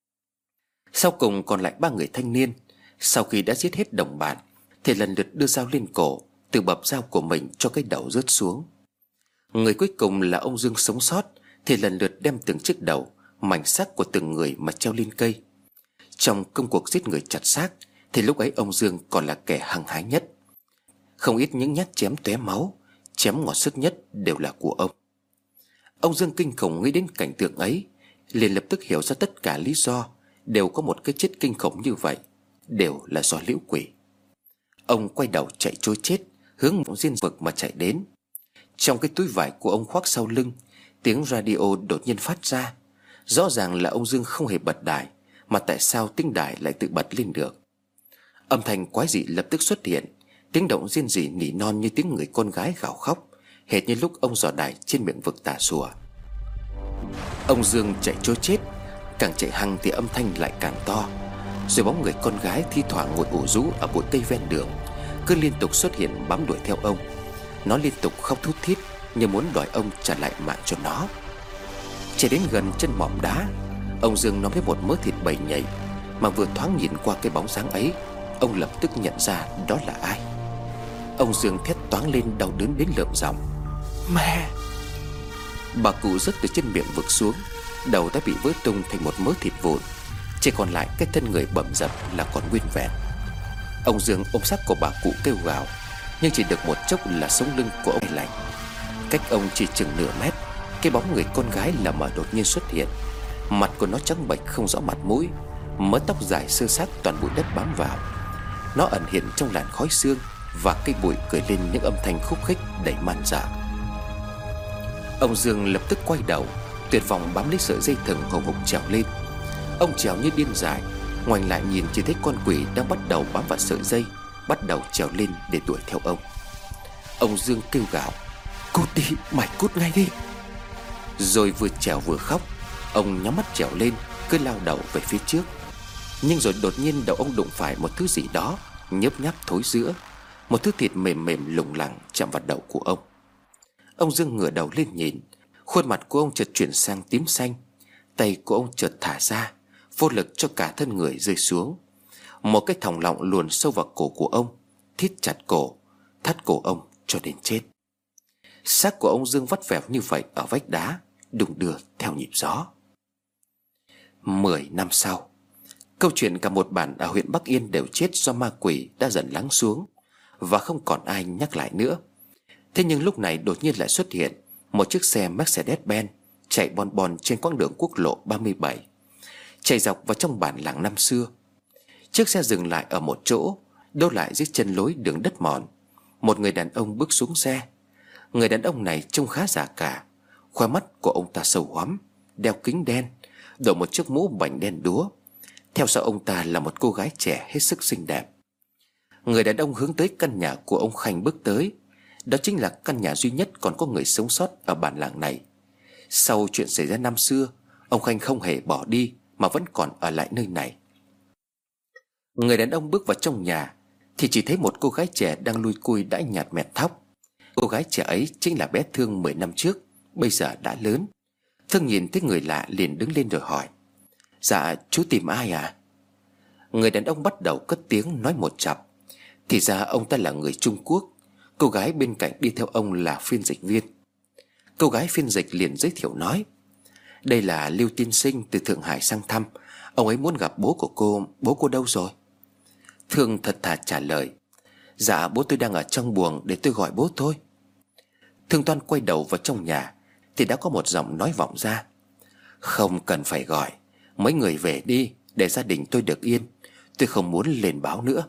Sau cùng còn lại ba người thanh niên. Sau khi đã giết hết đồng bạn thì lần lượt đưa dao lên cổ, từ bập dao của mình cho cái đầu rớt xuống. Người cuối cùng là ông Dương sống sót thì lần lượt đem từng chiếc đầu, mảnh xác của từng người mà treo lên cây. Trong công cuộc giết người chặt xác thì lúc ấy ông Dương còn là kẻ hăng hái nhất. Không ít những nhát chém tóe máu, chém ngọt sức nhất đều là của ông. Ông Dương kinh khủng nghĩ đến cảnh tượng ấy, liền lập tức hiểu ra tất cả lý do đều có một cái chết kinh khủng như vậy, đều là do liễu quỷ. Ông quay đầu chạy trối chết, hướng một diên vực mà chạy đến. Trong cái túi vải của ông khoác sau lưng, tiếng radio đột nhiên phát ra. Rõ ràng là ông Dương không hề bật đài, mà tại sao tiếng đài lại tự bật lên được? Âm thanh quái dị lập tức xuất hiện, tiếng động riêng rỉ nỉ non như tiếng người con gái gào khóc, hệt như lúc ông dò đài trên miệng vực tà sùa. Ông Dương chạy trối chết, càng chạy hăng thì âm thanh lại càng to. Rồi bóng người con gái thi thoảng ngồi ủ rũ ở bụi cây ven đường cứ liên tục xuất hiện bám đuổi theo ông. Nó liên tục khóc thút thít như muốn đòi ông trả lại mạng cho nó. Chạy đến gần chân mỏm đá, ông Dương nói với một mớ thịt bầy nhảy, mà vừa thoáng nhìn qua cái bóng dáng ấy ông lập tức nhận ra đó là ai. Ông Dương thét toáng lên đau đớn đến lợm giọng: "Mẹ!" Bà cụ rớt từ trên miệng vực xuống, đầu đã bị vỡ tung thành một mớ thịt vụn, chỉ còn lại cái thân người bầm dập là còn nguyên vẹn. Ông Dương ôm xác của bà cụ kêu gào, nhưng chỉ được một chốc là sống lưng của ông lạnh. Cách ông chỉ chừng nửa mét, cái bóng người con gái lờ mờ đột nhiên xuất hiện. Mặt của nó trắng bệch không rõ mặt mũi, mớ tóc dài xơ xác toàn bụi đất bám vào. Nó ẩn hiện trong làn khói xương, và cây bụi cười lên những âm thanh khúc khích đầy man dợ. Ông Dương lập tức quay đầu, tuyệt vọng bám lấy sợi dây thừng hùng hục trèo lên. Ông trèo như điên dại, ngoảnh lại nhìn chỉ thấy con quỷ đang bắt đầu bám vào sợi dây, bắt đầu trèo lên để đuổi theo ông. Ông Dương kêu gào: "Cút đi, mày cút ngay đi!" Rồi vừa trèo vừa khóc. Ông nhắm mắt trèo lên, cứ lao đầu về phía trước. Nhưng rồi đột nhiên đầu ông đụng phải một thứ gì đó nhớp nháp thối rữa, một thứ thịt mềm mềm lủng lẳng chạm vào đầu của ông. Ông Dương ngửa đầu lên nhìn, khuôn mặt của ông chợt chuyển sang tím xanh. Tay của ông chợt thả ra, vô lực cho cả thân người rơi xuống. Một cái thòng lọng luồn sâu vào cổ của ông, thít chặt cổ, thắt cổ ông cho đến chết. Xác của ông Dương vắt vẻo như vậy ở vách đá, đung đưa theo nhịp gió. 10 năm sau, câu chuyện cả một bản ở huyện Bắc Yên đều chết do ma quỷ đã dần lắng xuống, và không còn ai nhắc lại nữa. Thế nhưng lúc này đột nhiên lại xuất hiện một chiếc xe Mercedes-Benz chạy bon bon trên quãng đường quốc lộ 37, chạy dọc vào trong bản làng năm xưa. Chiếc xe dừng lại ở một chỗ, đỗ lại dưới chân lối đường đất mòn. Một người đàn ông bước xuống xe. Người đàn ông này trông khá già cả, khóe mắt của ông ta sâu hoắm, đeo kính đen, đội một chiếc mũ bành đen đúa. Theo sau ông ta là một cô gái trẻ hết sức xinh đẹp. Người đàn ông hướng tới căn nhà của ông Khanh bước tới. Đó chính là căn nhà duy nhất còn có người sống sót ở bản làng này. Sau chuyện xảy ra năm xưa, ông Khanh không hề bỏ đi mà vẫn còn ở lại nơi này. Người đàn ông bước vào trong nhà thì chỉ thấy một cô gái trẻ đang lui cui đãi nhạt mẹt tóc. Cô gái trẻ ấy chính là bé Thương 10 năm trước, bây giờ đã lớn. Thương nhìn thấy người lạ liền đứng lên rồi hỏi: "Dạ, chú tìm ai à?" Người đàn ông bắt đầu cất tiếng nói một chặp. Thì ra ông ta là người Trung Quốc. Cô gái bên cạnh đi theo ông là phiên dịch viên. Cô gái phiên dịch liền giới thiệu nói: "Đây là Lưu tiên sinh từ Thượng Hải sang thăm. Ông ấy muốn gặp bố của cô. Bố cô đâu rồi?" Thương thật thà trả lời: "Dạ, bố tôi đang ở trong buồng, để tôi gọi bố thôi." Thương toan quay đầu vào trong nhà thì đã có một giọng nói vọng ra: "Không cần phải gọi, mấy người về đi, để gia đình tôi được yên. Tôi không muốn lên báo nữa."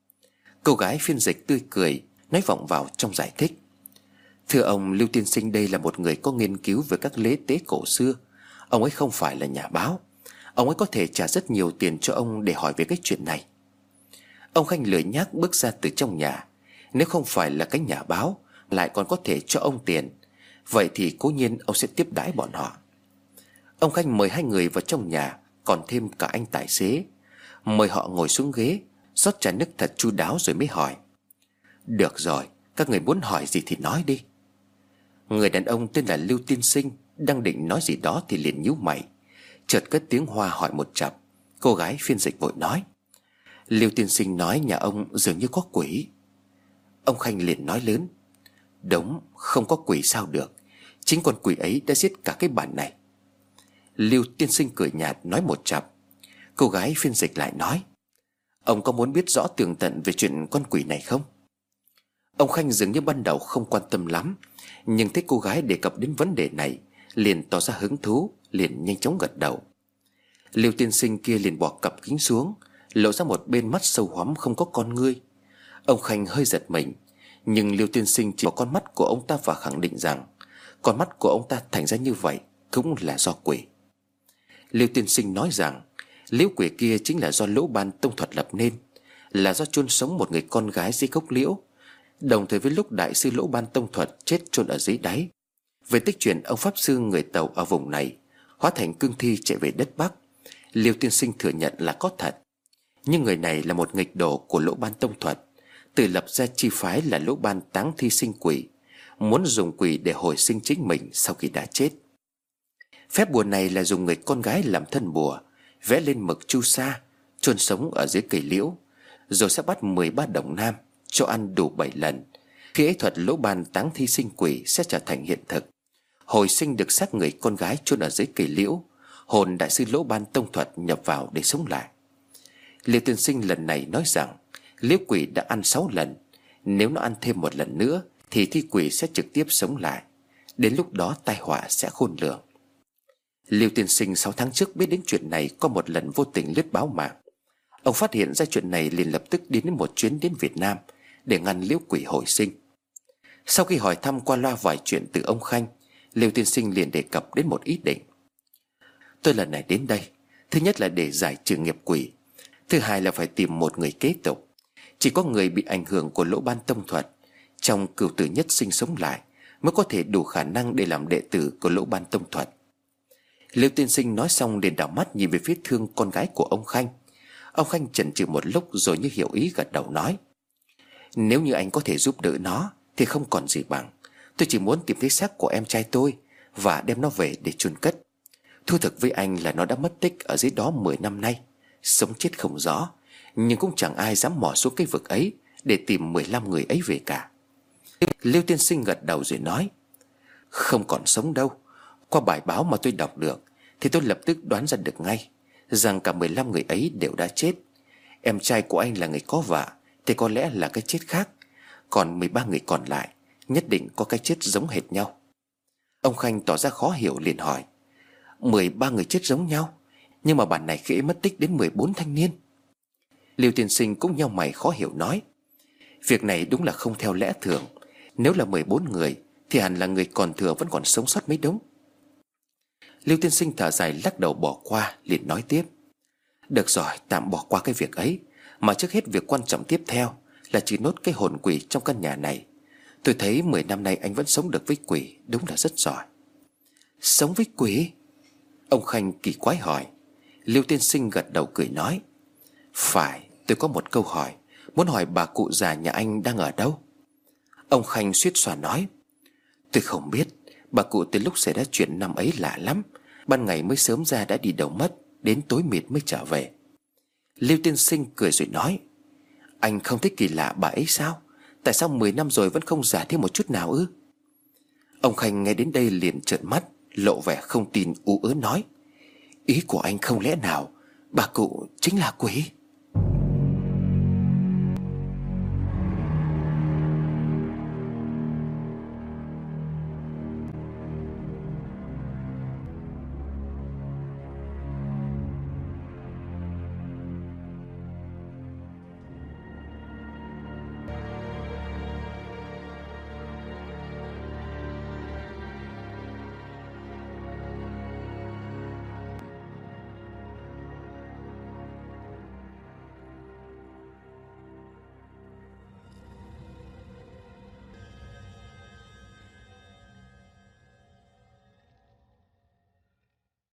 Cô gái phiên dịch tươi cười nói vọng vào trong giải thích: "Thưa ông, Lưu tiên sinh đây là một người có nghiên cứu về các lễ tế cổ xưa. Ông ấy không phải là nhà báo. Ông ấy có thể trả rất nhiều tiền cho ông để hỏi về cái chuyện này." Ông Khanh lười nhác bước ra từ trong nhà. Nếu không phải là cái nhà báo lại còn có thể cho ông tiền, vậy thì cố nhiên ông sẽ tiếp đãi bọn họ. Ông Khanh mời hai người vào trong nhà, còn thêm cả anh tài xế. Mời họ ngồi xuống ghế, rót trà nước thật chu đáo rồi mới hỏi: "Được rồi, các người muốn hỏi gì thì nói đi." Người đàn ông tên là Lưu tiên sinh đang định nói gì đó thì liền nhíu mày, chợt cất tiếng Hoa hỏi một chặp. Cô gái phiên dịch vội nói: "Lưu tiên sinh nói nhà ông dường như có quỷ." Ông Khanh liền nói lớn: "Đúng, không có quỷ sao được. Chính con quỷ ấy đã giết cả cái bản này." Lưu tiên sinh cười nhạt nói một chặp. Cô gái phiên dịch lại nói: "Ông có muốn biết rõ tường tận về chuyện con quỷ này không?" Ông Khanh dường như ban đầu không quan tâm lắm, nhưng thấy cô gái đề cập đến vấn đề này liền tỏ ra hứng thú, liền nhanh chóng gật đầu. Lưu tiên sinh kia liền bỏ cặp kính xuống, lộ ra một bên mắt sâu hoắm không có con ngươi. Ông Khanh hơi giật mình, nhưng Lưu tiên sinh chỉ vào con mắt của ông ta và khẳng định rằng con mắt của ông ta thành ra như vậy cũng là do quỷ. Lưu tiên sinh nói rằng liễu quỷ kia chính là do Lỗ Ban Tông Thuật lập nên, là do chôn sống một người con gái dưới gốc liễu, đồng thời với lúc đại sư Lỗ Ban Tông Thuật chết chôn ở dưới đáy. Về tích truyền ông pháp sư người Tàu ở vùng này hóa thành cương thi chạy về đất Bắc, Liêu tiên sinh thừa nhận là có thật. Nhưng người này là một nghịch đồ của Lỗ Ban Tông Thuật, tự lập ra chi phái là Lỗ Ban Táng Thi Sinh Quỷ, muốn dùng quỷ để hồi sinh chính mình sau khi đã chết. Phép bùa này là dùng người con gái làm thân bùa, vẽ lên mực chu sa, chôn sống ở dưới cây liễu, rồi sẽ bắt 13 đồng nam cho ăn đủ 7 lần. Khi ấy thuật lỗ ban táng thi sinh quỷ sẽ trở thành hiện thực. Hồi sinh được xác người con gái chôn ở dưới cây liễu, hồn đại sư lỗ ban tông thuật nhập vào để sống lại. Liêu tiên sinh lần này nói rằng liễu quỷ đã ăn 6 lần, nếu nó ăn thêm một lần nữa thì thi quỷ sẽ trực tiếp sống lại. Đến lúc đó tai họa sẽ khôn lường. Liêu tiên sinh 6 tháng trước biết đến chuyện này, có một lần vô tình lướt báo mạng. Ông phát hiện ra chuyện này liền lập tức đi đến một chuyến đến Việt Nam để ngăn liễu quỷ hồi sinh. Sau khi hỏi thăm qua loa vài chuyện từ ông Khanh, Liêu tiên sinh liền đề cập đến một ý định. Tôi lần này đến đây, thứ nhất là để giải trừ nghiệp quỷ, thứ hai là phải tìm một người kế tục. Chỉ có người bị ảnh hưởng của lỗ ban tông thuật trong cửu tử nhất sinh sống lại mới có thể đủ khả năng để làm đệ tử của lỗ ban tông thuật. Liêu tiên sinh nói xong liền đảo mắt nhìn về phía Thương, con gái của ông Khanh. Ông Khanh chần chừ một lúc rồi như hiểu ý gật đầu nói: Nếu như anh có thể giúp đỡ nó thì không còn gì bằng. Tôi chỉ muốn tìm thấy xác của em trai tôi và đem nó về để chôn cất. Thú thực với anh là nó đã mất tích ở dưới đó 10 năm nay, sống chết không rõ, nhưng cũng chẳng ai dám mò xuống cái vực ấy để tìm 15 người ấy về cả. Liêu tiên sinh gật đầu rồi nói: Không còn sống đâu. Qua bài báo mà tôi đọc được thì tôi lập tức đoán ra được ngay rằng cả 15 người ấy đều đã chết. Em trai của anh là người có vợ thì có lẽ là cái chết khác, còn 13 người còn lại nhất định có cái chết giống hệt nhau. Ông Khanh tỏ ra khó hiểu liền hỏi: 13 người chết giống nhau, nhưng mà bản này khi ấy mất tích đến 14 thanh niên. Liêu tiên sinh cũng nhau mày khó hiểu nói: Việc này đúng là không theo lẽ thường. Nếu là 14 người thì hẳn là người còn thừa vẫn còn sống sót mới đúng. Liêu tiên sinh thở dài lắc đầu bỏ qua, liền nói tiếp: Được rồi, tạm bỏ qua cái việc ấy, mà trước hết việc quan trọng tiếp theo là chỉ nốt cái hồn quỷ trong căn nhà này. Tôi thấy 10 năm nay anh vẫn sống được với quỷ, đúng là rất giỏi. Sống với quỷ? Ông Khanh kỳ quái hỏi. Liêu tiên sinh gật đầu cười nói: Phải, tôi có một câu hỏi, muốn hỏi bà cụ già nhà anh đang ở đâu. Ông Khanh suýt xoa nói: Tôi không biết. Bà cụ từ lúc xảy ra chuyện năm ấy lạ lắm. Ban ngày mới sớm ra đã đi đâu mất, đến tối mịt mới trở về. Liêu tiên sinh cười rồi nói: Anh không thấy kỳ lạ bà ấy sao? Tại sao 10 năm rồi vẫn không già thêm một chút nào ư? Ông Khanh nghe đến đây liền trợn mắt, lộ vẻ không tin ú ớ nói: Ý của anh không lẽ nào bà cụ chính là quỷ?